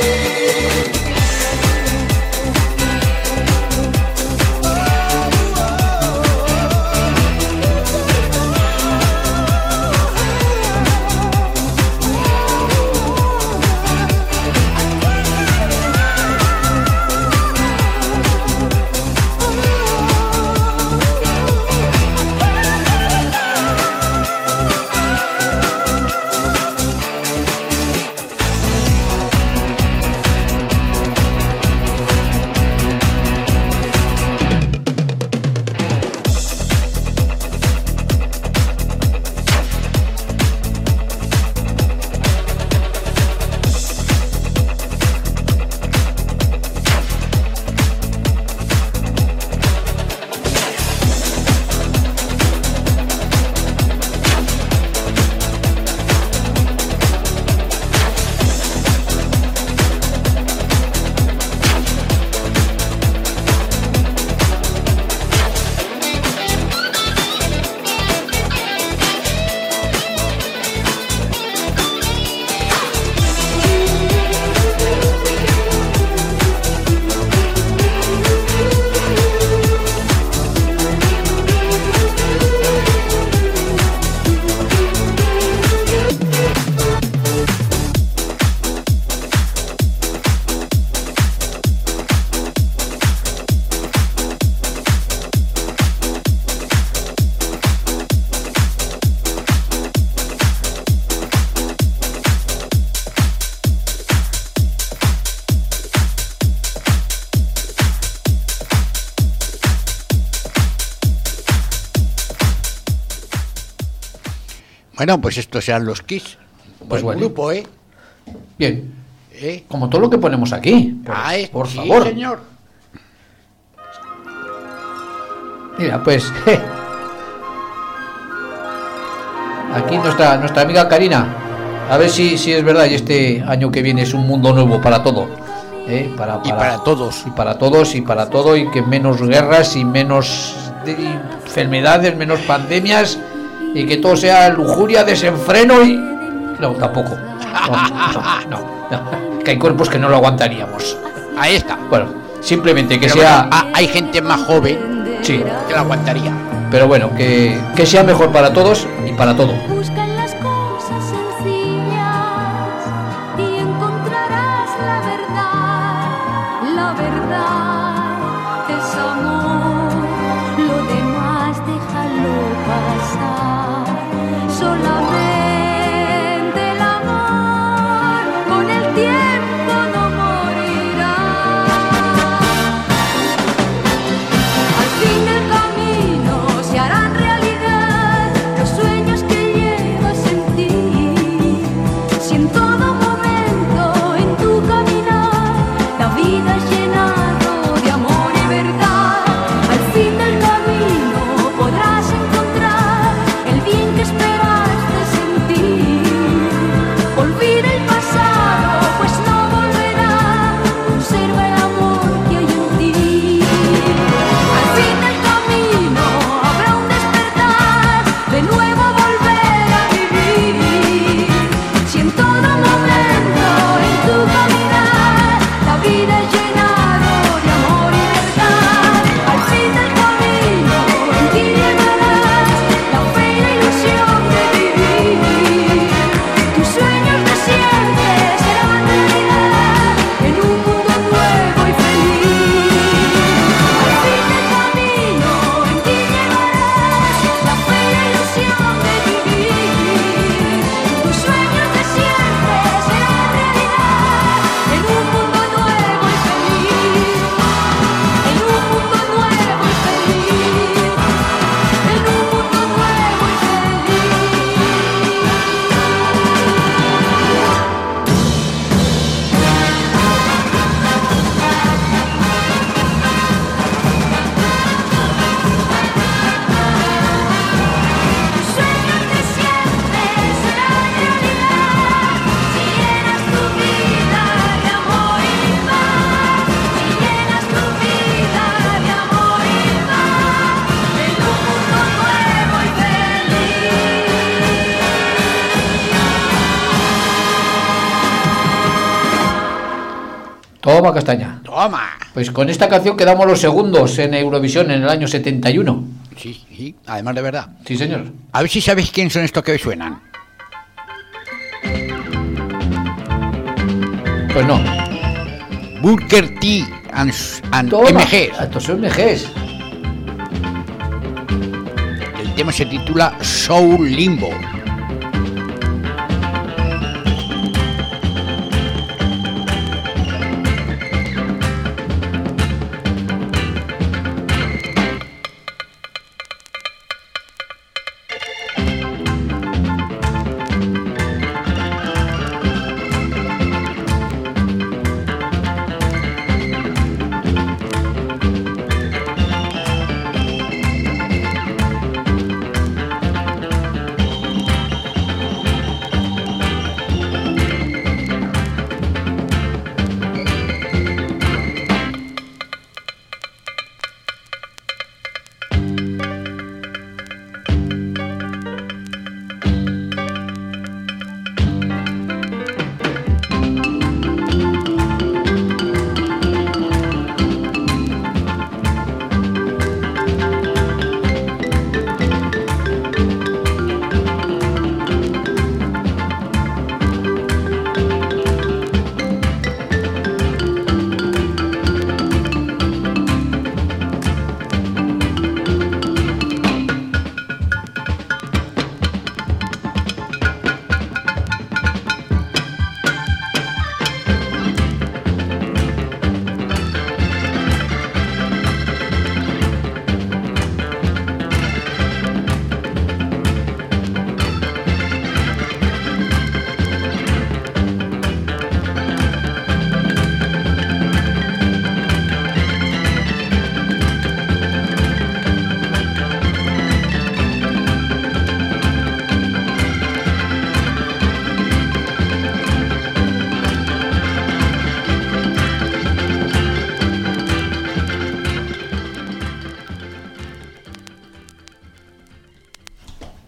Bueno, pues estos serán los Kiss. Buen bueno. grupo, ¿eh? Bien. ¿Eh? Como todo lo que ponemos aquí. Por, Ah, ¿eh? por Sí, favor. señor. Mira, pues. Aquí nuestra, nuestra amiga Karina. A ver si, si es verdad y este año que viene es un mundo nuevo para todo. ¿eh? para, Y para todos. y para todos y para todo, y que menos guerras y menos de- enfermedades, menos pandemias, y que todo sea lujuria, desenfreno y no, tampoco. No, no, no, no. Que hay cuerpos que no lo aguantaríamos. Ahí está. Bueno, simplemente que Pero sea, bueno, ah, hay gente más joven sí, que la aguantaría. pero bueno, que, que sea mejor para todos y para todo. Busca en las cosas sencillas y encontrarás la verdad. La verdad es amor, lo demás déjalo pasar. Solamente el amor con el tiempo no morirá. Al fin del camino se harán realidad los sueños que llevas en ti. Si en todo momento en tu caminar la vida es llenado de amor y verdad, al fin del camino podrás encontrar el bien que esperaste sentir. Olvida el pasado, pues no volverá. Conserva el amor que hay en ti. Al fin del camino habrá un despertar, de nuevo volver a vivir. Si en todo momento en tu caminar la vida es llenado de amor y verdad, al fin del camino en ti llevarás la fe y la ilusión de vivir. Tus sueños de siempre serán realidad en un mundo nuevo y feliz. Al fin del camino en ti llevarás la fe y la ilusión de vivir. Tus sueños de siempre serán realidad en un mundo nuevo y feliz. En un mundo nuevo y feliz. En un mundo nuevo y Tus sueños de siempre serán realidad si llenas tu vida de amor y paz. Si llenas tu vida de amor y paz en un mundo nuevo y feliz. Toma castaña. Toma. Pues con esta canción quedamos los segundos en Eurovisión en el año setenta y uno. Sí, sí, además de verdad. Sí, señor. A ver si sabéis quién son estos que suenan. Pues no. Booker T and, and Toma. M G. Estos son M Gs. El tema se titula Soul Limbo.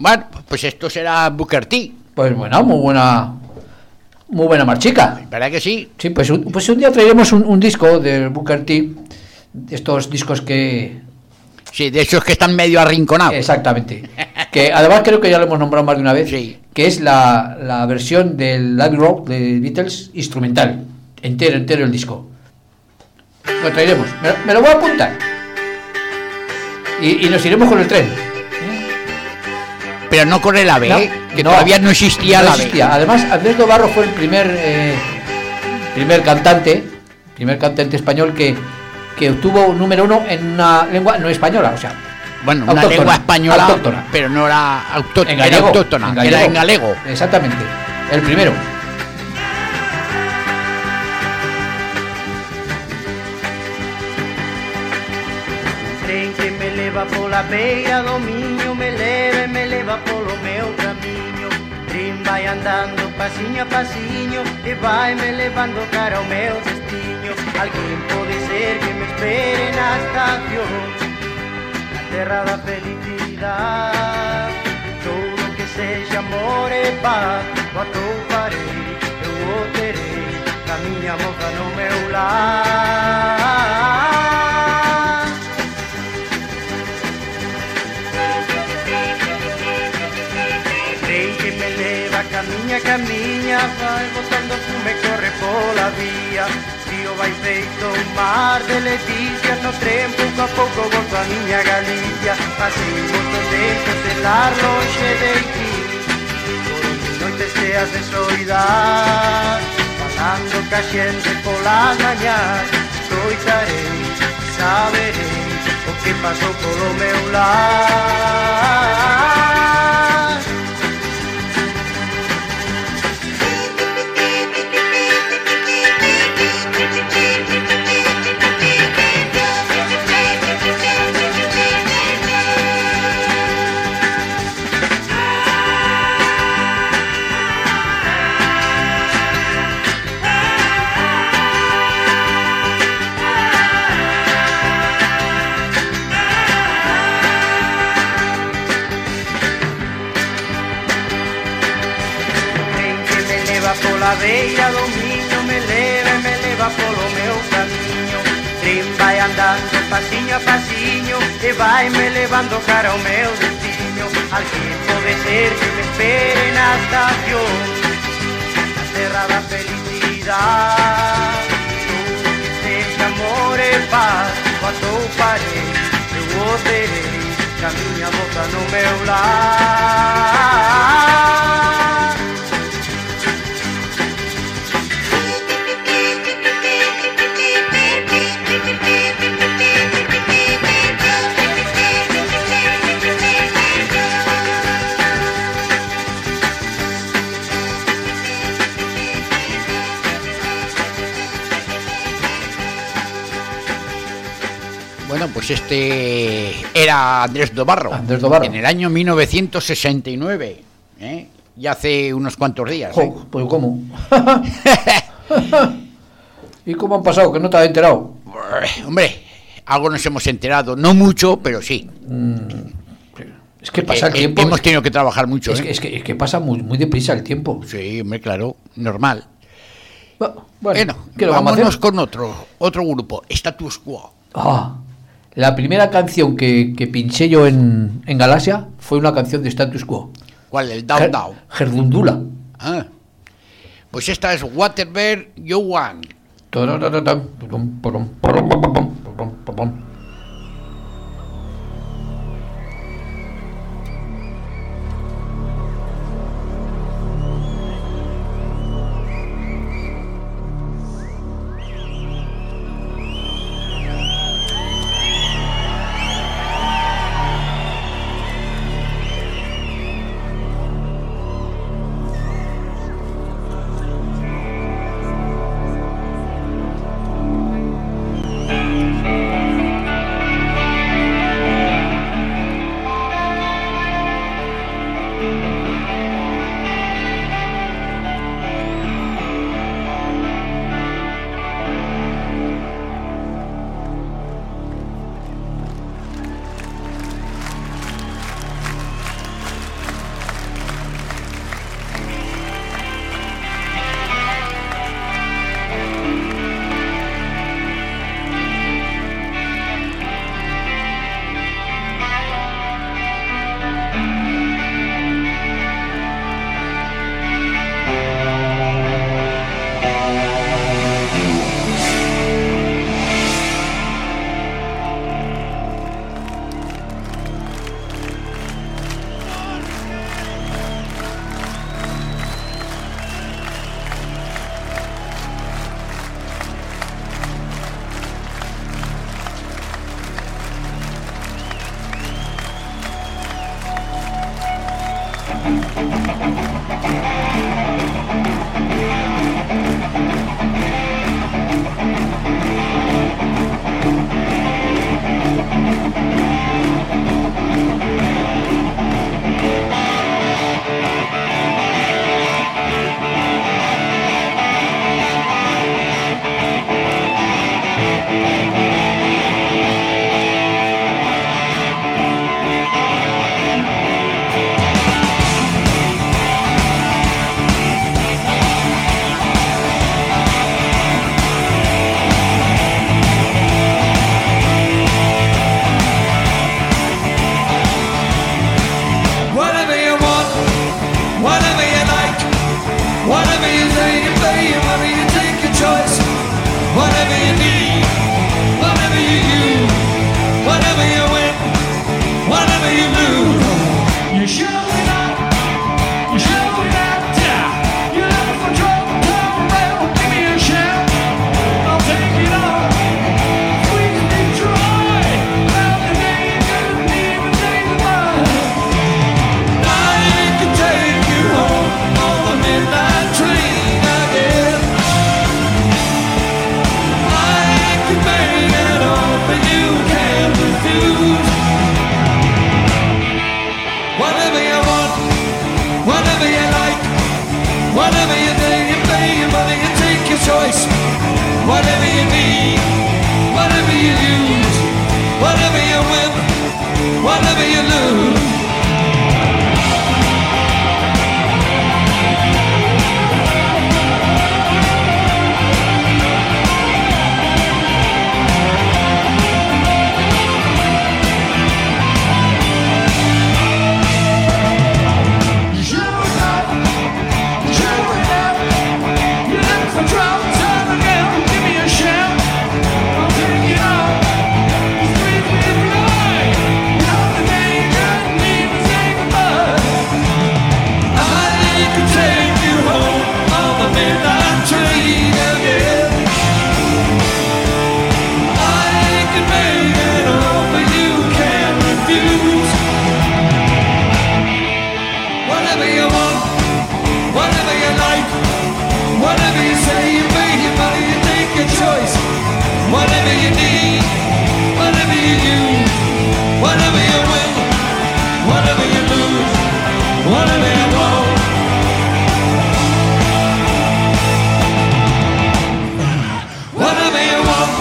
Bueno, pues esto será Booker T. Pues bueno, muy buena, muy buena marchica. ¿Verdad que sí? Sí, pues, un- pues un día traeremos un, un disco del Booker T, estos discos que... Sí, de esos que están medio arrinconados. Exactamente. Que además creo que ya lo hemos nombrado más de una vez, Sí. que es la, la versión del Abbey Road de Beatles instrumental. Entero, entero el disco. Lo traeremos. Me, lo- me lo voy a apuntar. Y, y nos iremos con el tren. Pero no con el AVE, No, ¿eh? que no, todavía no existía no el AVE. existía. Además, Andrés Dobarro fue el primer eh, primer cantante, primer cantante español que, que obtuvo número uno en una lengua no española, o sea, Bueno, una autóctona, lengua española, autóctona. pero no era, auto- en era gallego, autóctona, en era gallego. en galego. Exactamente, el primero. Tren que me leva pola beira do miño, me leva e me leva polo meu camiño. Tren vai andando pasiño a pasiño e vai me levando cara ao meu destiño. Alguén pode ser que me espere na estación, na terra da felicidade. Todo que sexa amor e paz, o atouparei, eu o terei, a miña moza no meu lar. Tren que me leva, camiña, camiña, vai botando fume, corre pola vía. Río vai feito un mar de leticias, no tren pouco a pouco volto a miña Galicia. Pasei moitos tempos de lar longe de ti, por onde noites cheas de soidade, falando ca xente polas mañás. Escoitarei, saberei o que pasou polo meu lar. Tren que me leva pola beira do miño, me leva e me leva polo meu camiño. Tren vai andando pasiño a pasiño e vai me levando cara ao meu destino. Alguén pode ser que me espere na estación, na terra da felicidade. Todo que sexa amor e paz, o atouparei, eu o terei, que a miña moza no meu lar. Bueno, pues este era Andrés Dobarro. Andrés Dobarro. En el año mil novecientos sesenta y nueve. ¿eh? Ya hace unos cuantos días. ¿eh? Jo, pues ¿cómo? ¿Y cómo han pasado? Que no te has enterado. Hombre, algo nos hemos enterado. No mucho, pero sí. Es que pasa el Eh, eh, tiempo. Hemos tenido que trabajar mucho. Es ¿eh? que, es que, es que pasa muy, muy deprisa el tiempo. Sí, hombre, claro. Normal. Bueno, Bueno, ¿qué lo vamos a vámonos hacer? con otro, otro grupo. Status Quo. Ah, la primera canción que, que pinché yo en, en Galaxia fue una canción de Status Quo. ¿Cuál? El Down Ger- Down. Gerdundula. Ah. Pues esta es Whatever You Want. Tarararatam, pum, pum, pum, pum, pum, pum, pum, pum, pum. Whatever you want, whatever you like, whatever you say, you pay, whatever you take your choice, whatever you need, whatever you use, whatever you win, whatever you lose. You show it up, you show it up, yeah. You're looking for trouble, come around, give me a shout, I'll take it on. Squeeze me dry, well the day you couldn't even take the mind. I can take you home on the midnight train again. I can make it all, but you can't refuse. Whatever you want, whatever you like, whatever you think, you pay your money, you take your choice. Whatever you need, whatever you use, whatever you win, whatever you lose. Whatever you want, whatever you like, whatever you say, you pay your money, you take your choice. Whatever you need, whatever you use, whatever you win, whatever you lose, whatever you want. Whatever you want.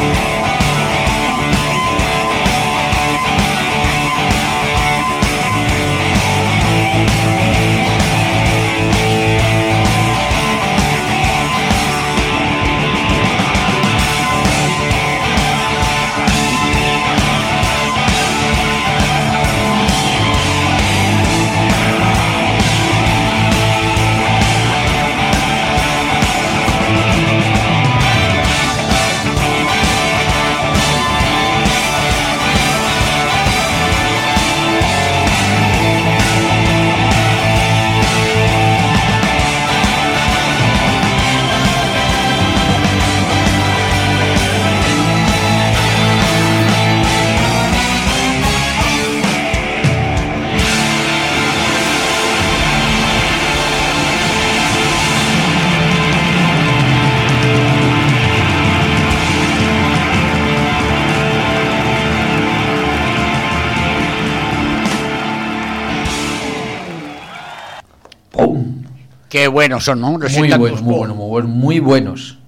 Qué buenos son, ¿no? Los Muy Encantos. buenos, muy buenos, muy buenos, muy buenos.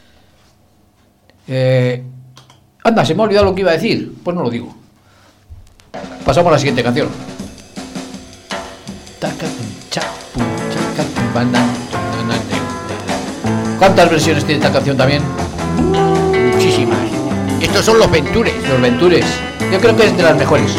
Eh, anda, se me ha olvidado lo que iba a decir. Pues no lo digo. Pasamos a la siguiente canción. ¿Cuántas versiones tiene esta canción también? Muchísimas. Estos son los Ventures. Los Ventures. Yo creo que es de las mejores.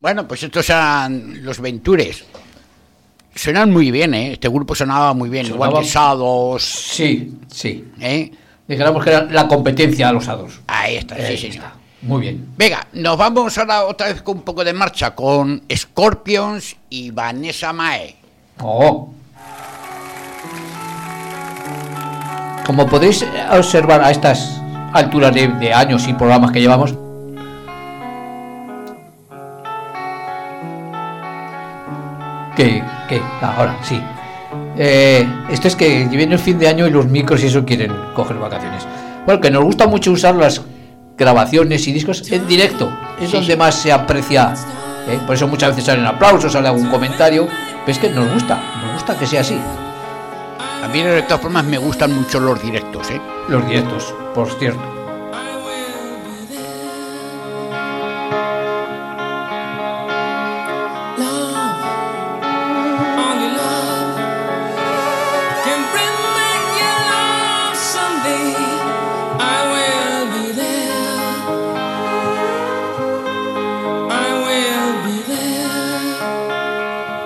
Bueno, pues estos eran los Ventures. Suenan muy bien, ¿eh? Este grupo sonaba muy bien, Sonaba- igual que Sados, Sí, sí. ¿eh? Dijéramos que era la competencia a los Ados. Ahí está, sí, Ahí señor. está. Muy bien. Venga, nos vamos ahora otra vez con un poco de marcha con Scorpions y Vanessa Mae. Oh. Como podéis observar a estas alturas de, de años y programas que llevamos, que, que ahora sí. Eh, esto es que viene el fin de año y los micros y eso quieren coger vacaciones. Bueno, que nos gusta mucho usar las grabaciones y discos en directo. Es Sí, donde sí. más se aprecia. ¿eh? Por eso muchas veces salen aplausos, sale algún comentario. Pero es que nos gusta, nos gusta que sea así. A mí de todas formas me gustan mucho los directos, ¿eh? Los directos, por cierto. Only love can bring back your love someday. I will be there. I will be there.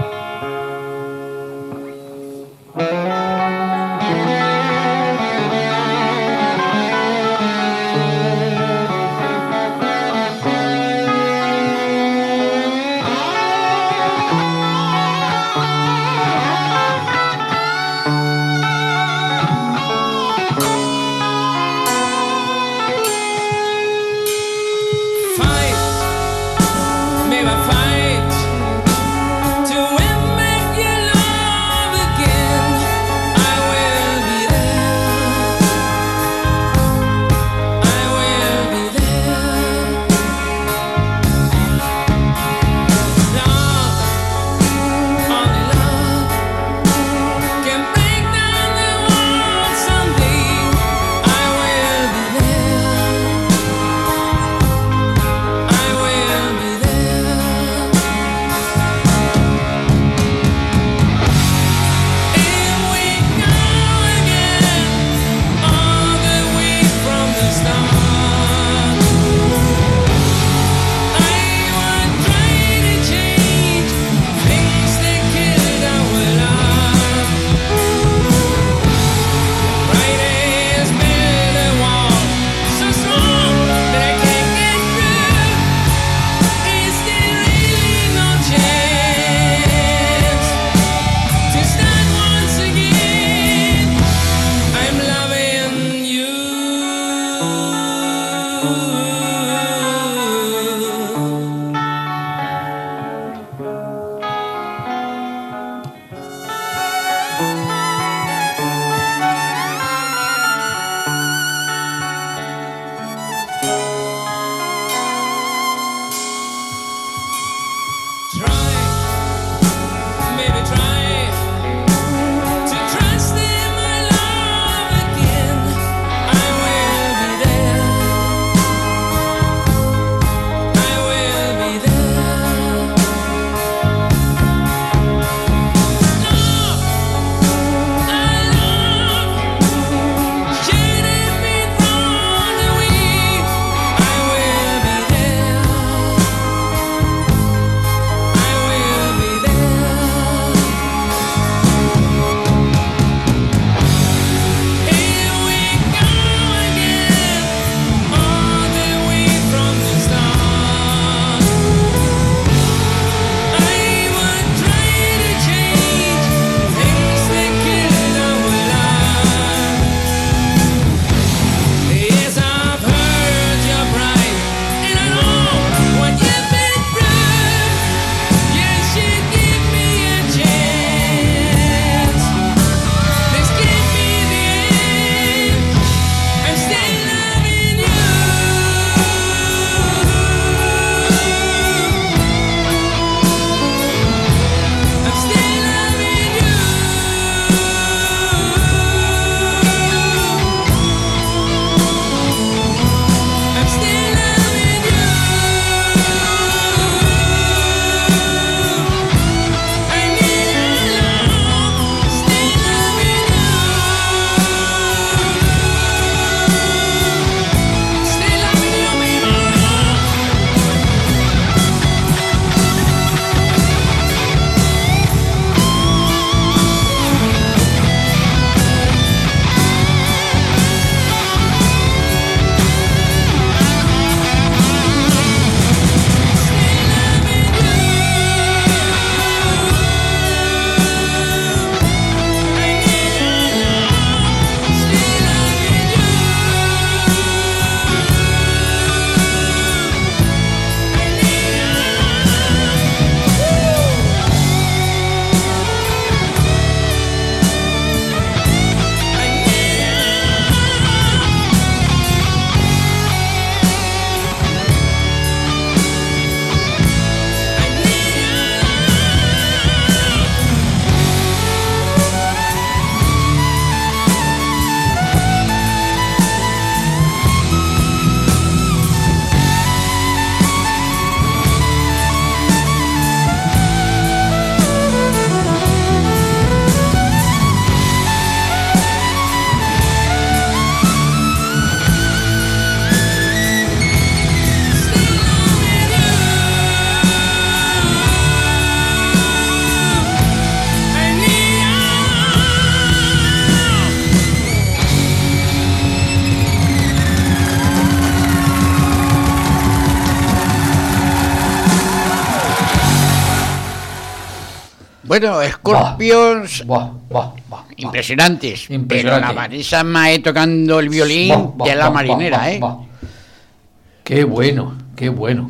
Bueno, Scorpions, Buah, buah, buah, buah. impresionantes. Impresionante. Pero la Vanessa Mae tocando el violín Buah, buah, de la buah, marinera, buah, ¿eh? buah. Qué bueno, qué bueno.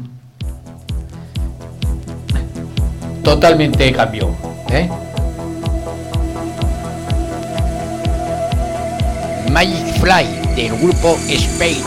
Totalmente cambió, ¿eh? Magic Fly del grupo Space.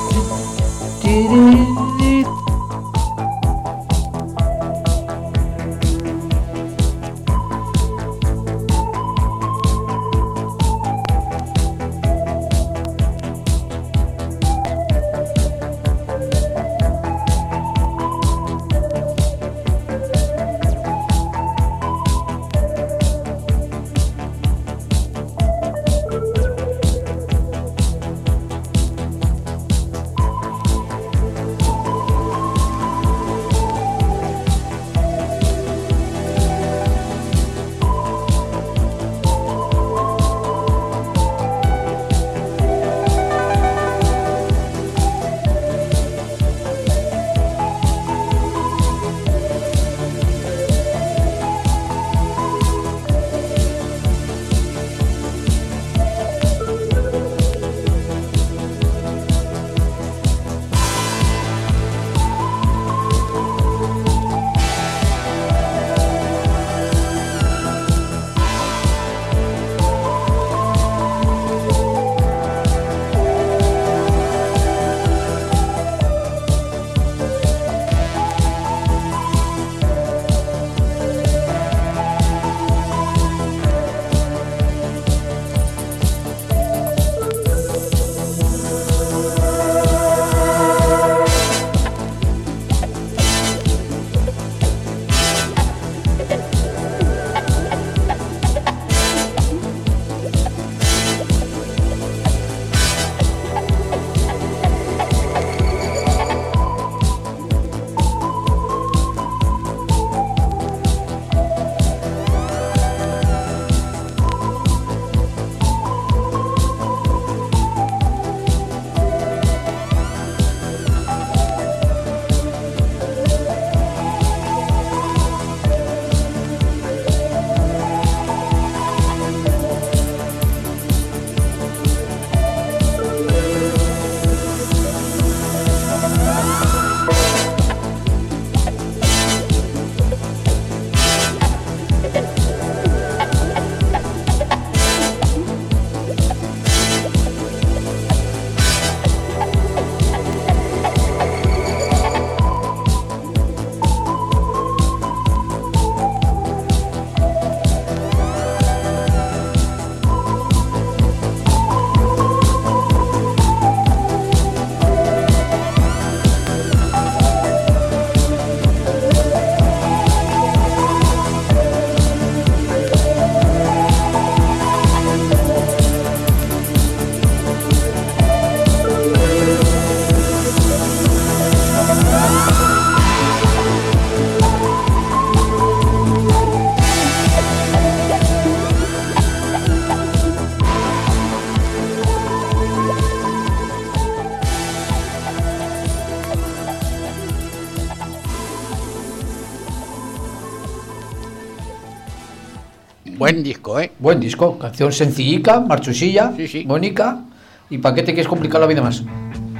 Buen disco, ¿eh? Buen disco, canción sencillica, marchusilla, Sí, sí. bonita. ¿Y para qué te quieres complicar la vida más?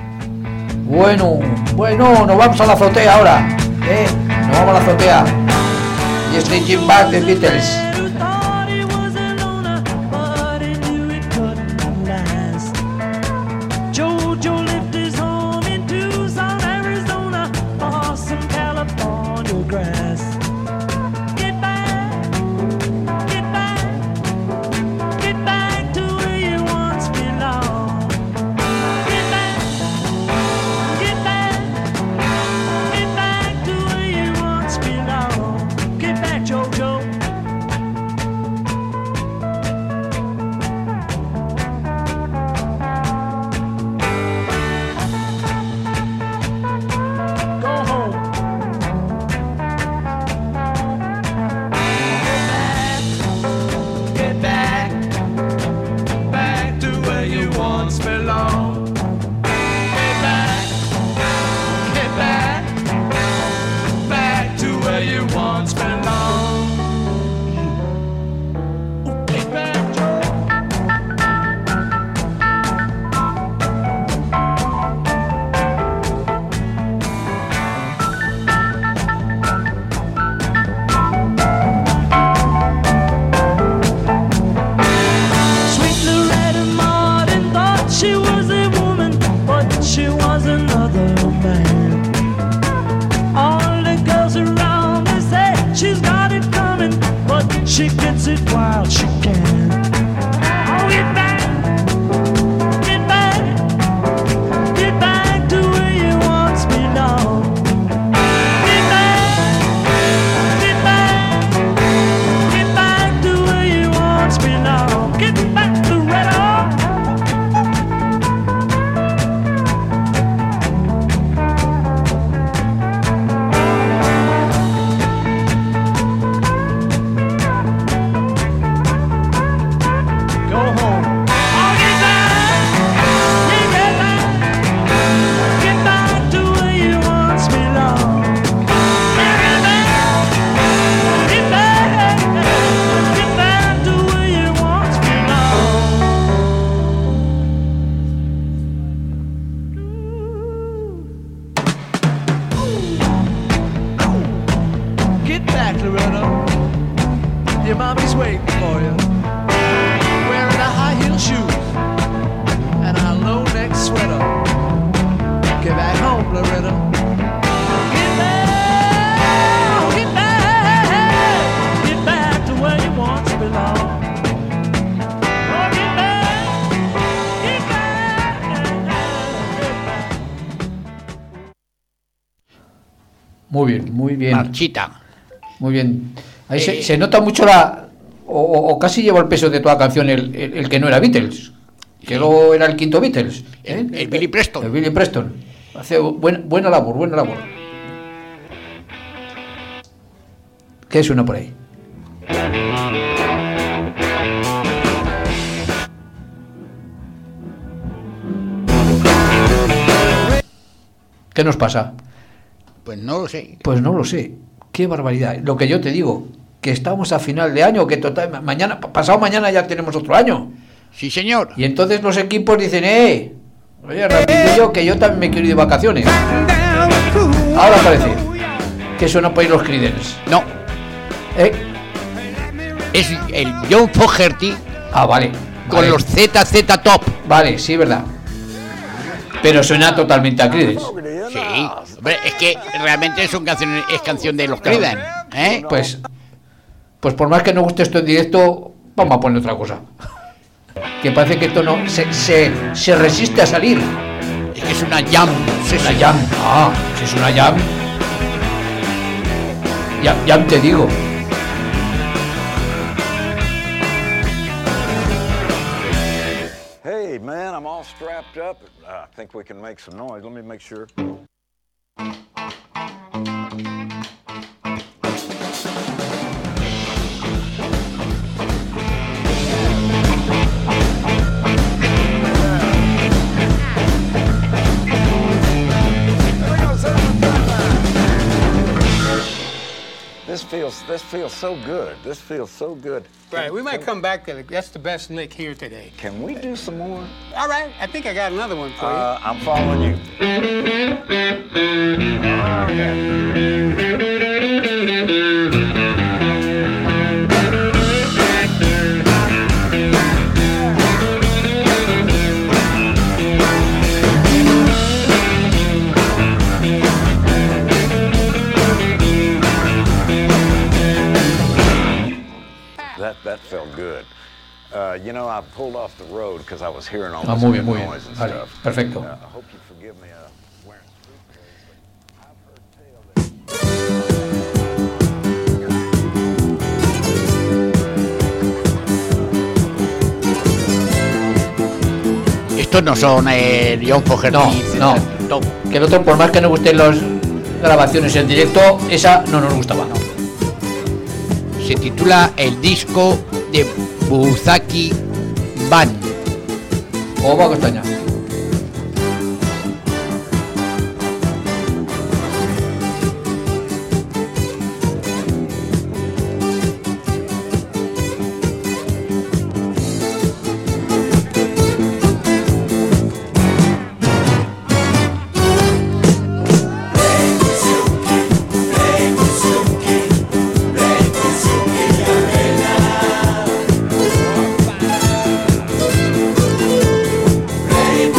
Bueno, bueno, nos vamos a la azotea ahora, ¿eh? Nos vamos a la azotea. Y es Linkin Park de Beatles. Get back, Jojo. your mommy's waiting for you, wearing a high heel shoes and a low neck sweater. Get back home, Loretta. Get back, get back, get back to where you once belonged. Oh, get back, get back, get back. Muy bien, muy bien. Marchita. Muy bien. Ahí Eh, se, se nota mucho la... O, o casi lleva el peso de toda la canción el, el, el que no era Beatles. Que luego era el quinto Beatles. ¿eh? El, el Billy Preston. El Billy Preston. Hace buena, buena labor, buena labor. ¿Qué suena por ahí? ¿Qué nos pasa? Pues no lo sé. Pues no lo sé. Qué barbaridad. Lo que yo te digo, que estamos a final de año, que total, mañana, pasado mañana ya tenemos otro año. Sí, señor. Y entonces los equipos dicen, eh, oye, rapidillo, que yo también me quiero ir de vacaciones. Ahora parece que eso no puede ir los Creedence. No. ¿Eh? Es el John Fogerty Ah, vale. con vale. los Z Z Top. Vale, sí, verdad. Pero suena totalmente a Creedence. Sí. Hombre, es que realmente es, un canción, es canción de los Creedence. ¿Eh? Pues, pues por más que nos guste esto en directo, vamos a poner otra cosa. Que parece que esto no se, se, se resiste a salir. Es que es una jam. Es una jam. Ah, si es una jam. Ya, jam te digo. Hey, man, I'm all strapped up. Uh, I think we can make some noise. Let me make sure. This feels this feels so good. This feels so good. Right, we might come back to the, that's the best lick here today. Can we do some more? All right, I think I got another one for Uh, I'm following you. That that felt good. Uh, you know, I pulled off the road because I was hearing all Ah, this muy bien, good muy bien. noise and Vale, stuff. perfecto. Uh, I hope you forgive me uh, wearing street clothes, but I've heard tales that Estos no son el John Fogerty. No, Z Z no. Top. Que el otro, por más que nos gusten las grabaciones en directo, esa no nos gustaba. Se titula el disco de Buzaki Band. O va a castaña. Hey,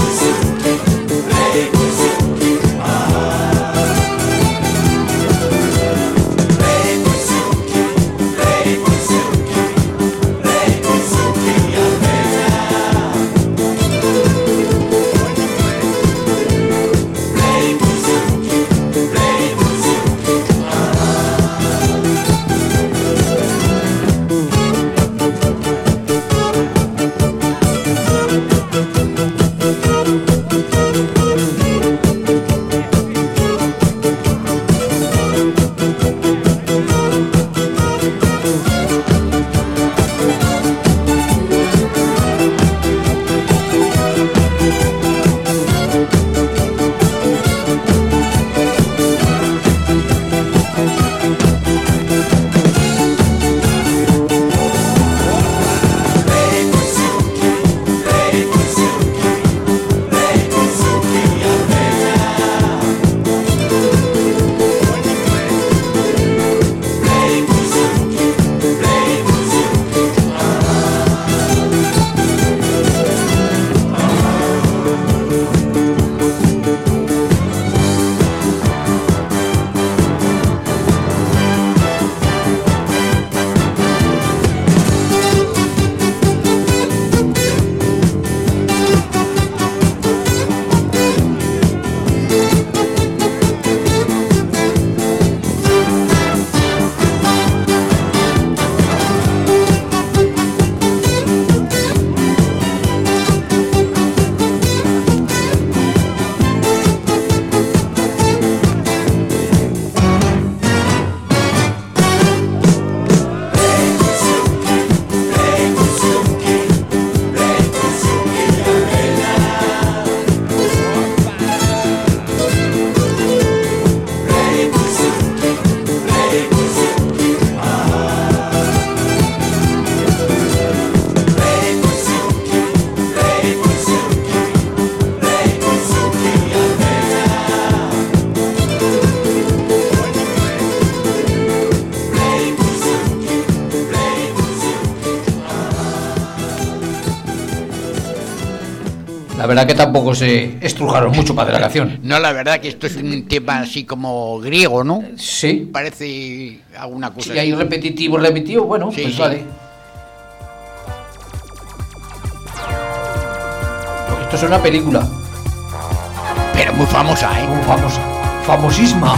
La verdad que tampoco se estrujaron mucho para hacer la canción. No, la verdad que esto es un tema así como griego, ¿no? Sí. Parece alguna cosa. Si hay repetitivo, repetitivo, bueno, Sí, pues sí. vale. Esto es una película. Pero muy famosa, ¿eh? Muy famosa. Famosísima.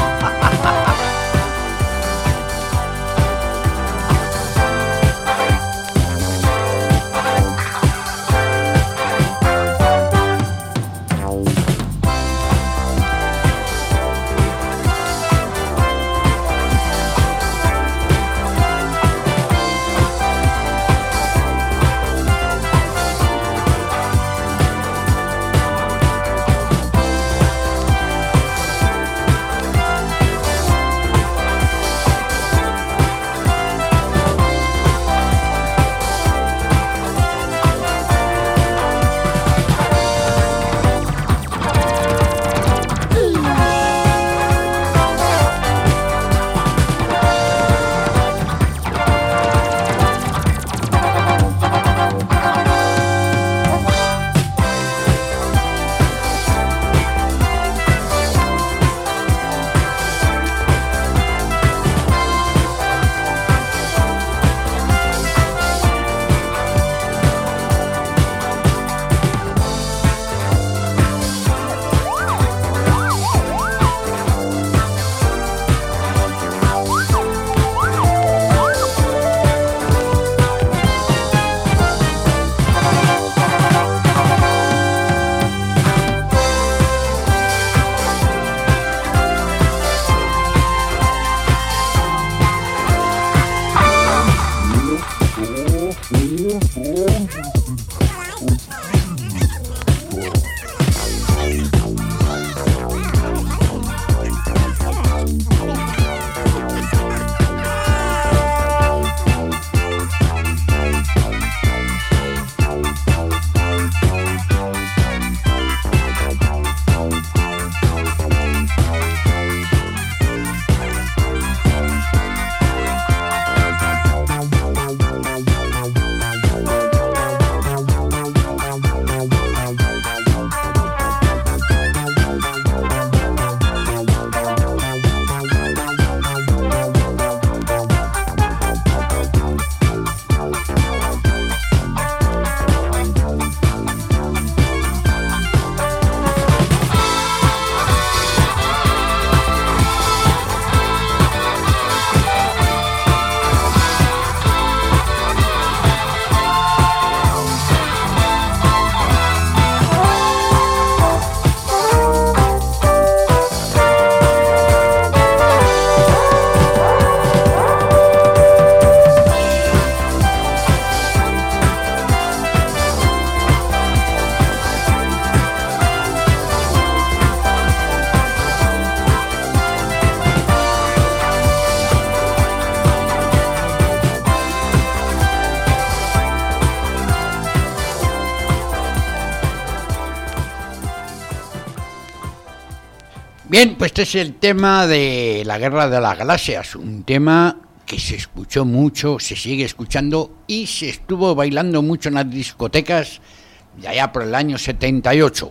Bien, pues este es el tema de la Guerra de las Galaxias, un tema que se escuchó mucho, se sigue escuchando y se estuvo bailando mucho en las discotecas de allá por el año setenta y ocho.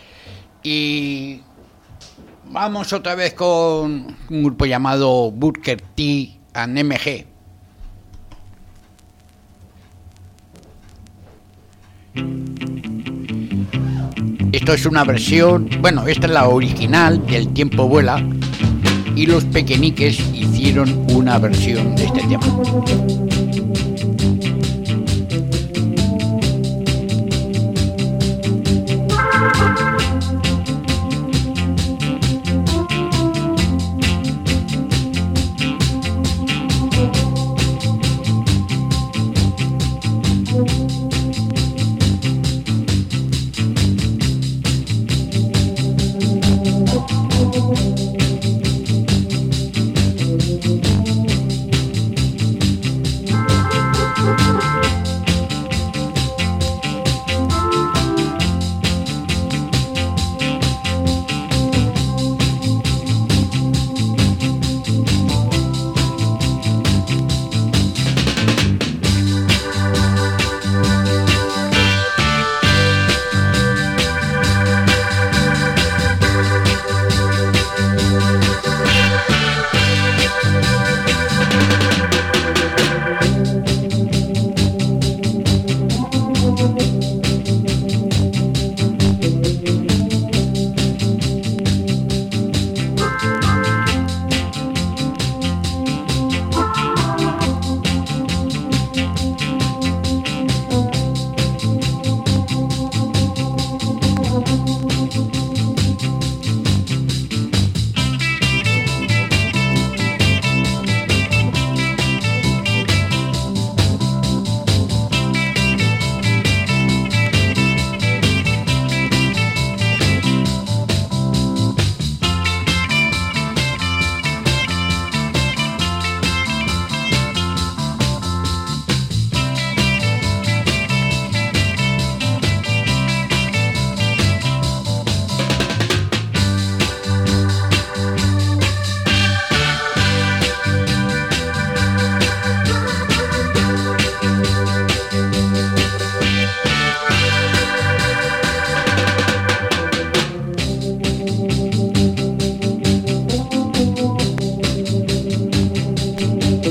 Y vamos otra vez con un grupo llamado Booker T and M G. Esto es una versión, bueno, esta es la original del Tiempo Vuela y los Pequeñiques hicieron una versión de este tema.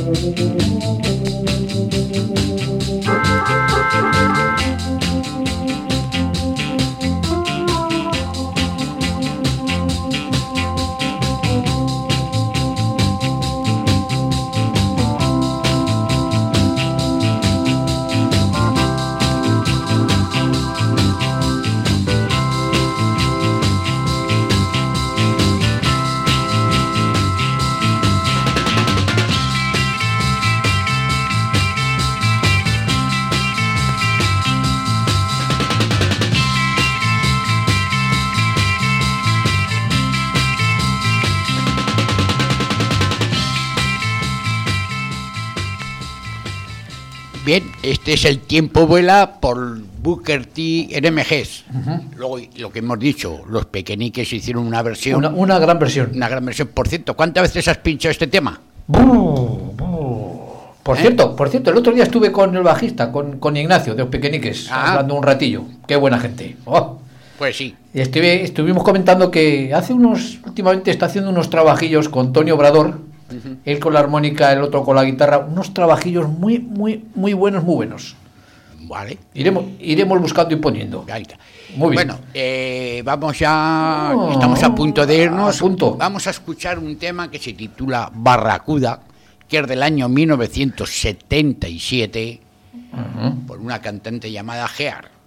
Bien, este es El tiempo vuela por Booker T. N M Gs. Uh-huh. Luego, lo que hemos dicho, los Pequeñiques hicieron una versión. Una, una gran versión. Una gran versión. Por cierto, ¿cuántas veces has pinchado este tema? Uh, uh. Por ¿Eh? cierto, por cierto, el otro día estuve con el bajista, con, con Ignacio de los Pequeñiques, ah. hablando un ratillo. Qué buena gente. Oh. Pues sí. Y estuve, estuvimos comentando que hace unos, últimamente está haciendo unos trabajillos con Tony Obrador. Uh-huh. Él con la armónica, el otro con la guitarra, unos trabajillos muy, muy, muy buenos, muy buenos. Vale. Iremos, iremos buscando y poniendo. Muy bien. Bueno, eh, vamos ya, oh, estamos a punto de irnos. A punto. Vamos a escuchar un tema que se titula Barracuda, que es del año mil novecientos setenta y siete, uh-huh. por una cantante llamada Gear.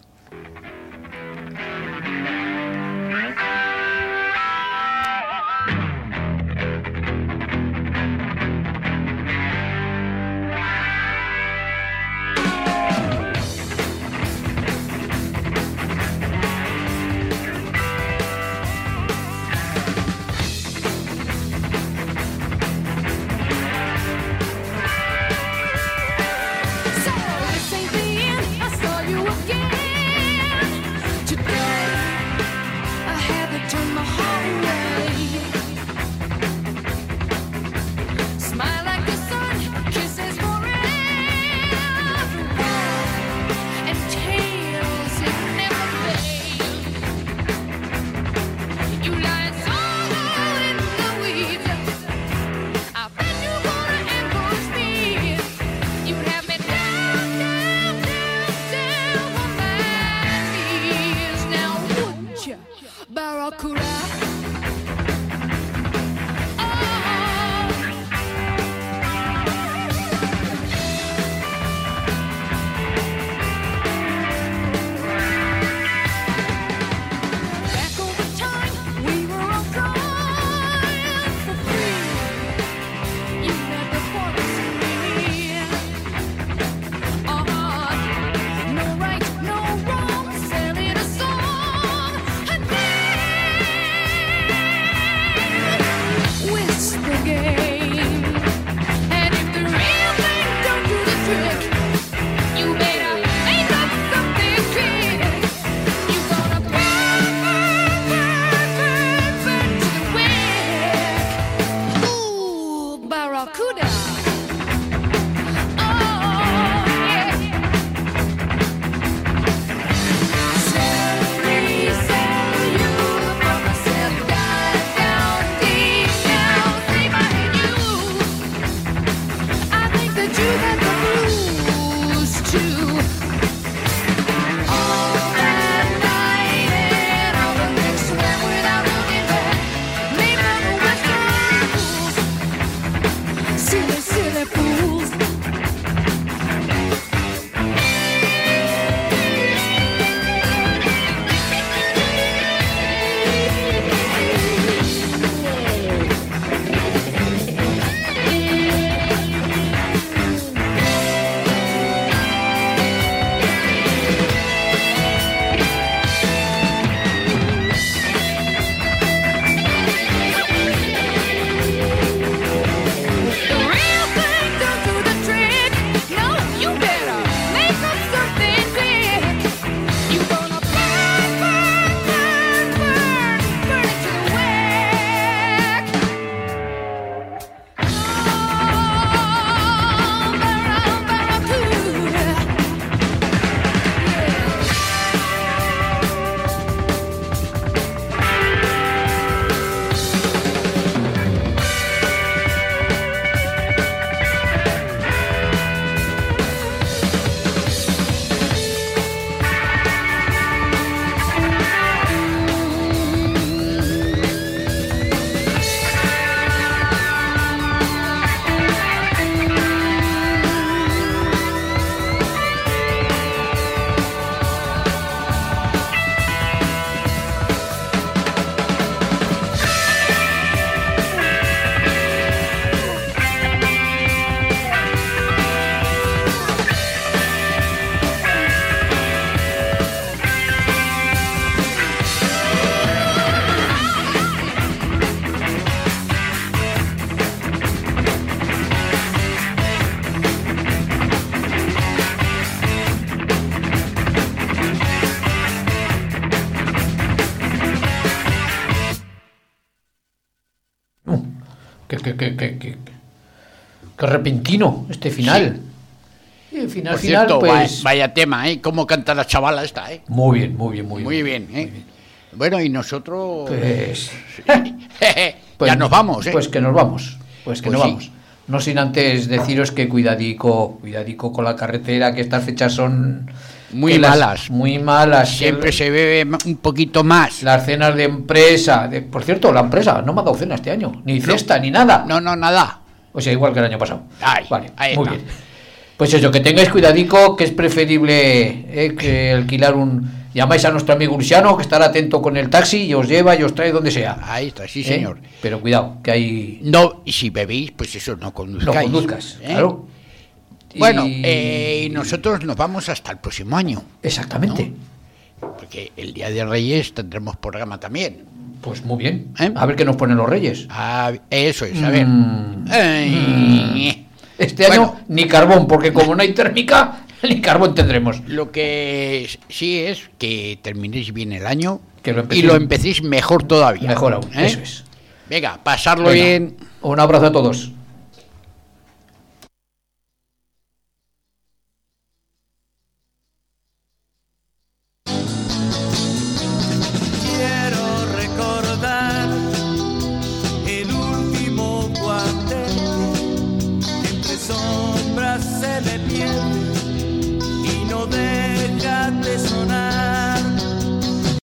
qué, qué, qué repentino este final. Y el final, Por final, cierto, pues... vaya, vaya tema, ¿eh? Cómo canta la chavala esta, ¿eh? Muy bien, muy bien, muy, Muy bien, ¿eh? Bueno, y nosotros... Pues... ya Pues- nos vamos, ¿eh? Pues que nos vamos, pues que Pues nos sí. vamos. No sin antes deciros que cuidadico, cuidadico con la carretera, que estas fechas son... Muy que las- malas. Muy malas. Siempre que se bebe ma- un poquito más. Las cenas de empresa... de- por cierto, la empresa no me ha dado cena este año, ni fiesta, ni nada. No, no, nada. O sea, igual que el año pasado. Ahí, Vale, ahí muy está. bien. Pues eso, que tengáis cuidadico, que es preferible eh, que alquilar un... Llamáis a nuestro amigo Ursiano, que estará atento con el taxi y os lleva y os trae donde sea. Ahí está, sí, ¿eh? señor. Pero cuidado, que hay... No, y si bebéis, pues eso, no No conduzcáis. conduzcas, ¿eh? claro. Bueno, Y- eh, y nosotros nos vamos hasta el próximo año, Exactamente. porque el Día de Reyes tendremos programa también. Pues muy bien. ¿Eh? A ver qué nos ponen los reyes. Ah, eso es, a ver. Mm. Ay. Este Bueno. año ni carbón, porque como no hay térmica, ni carbón tendremos. Lo que es- sí es que terminéis bien el año Que lo y empecéis- lo empecéis mejor todavía. Mejor aún, ¿eh? eso es. Venga, pasarlo Venga, bien. Un abrazo a todos.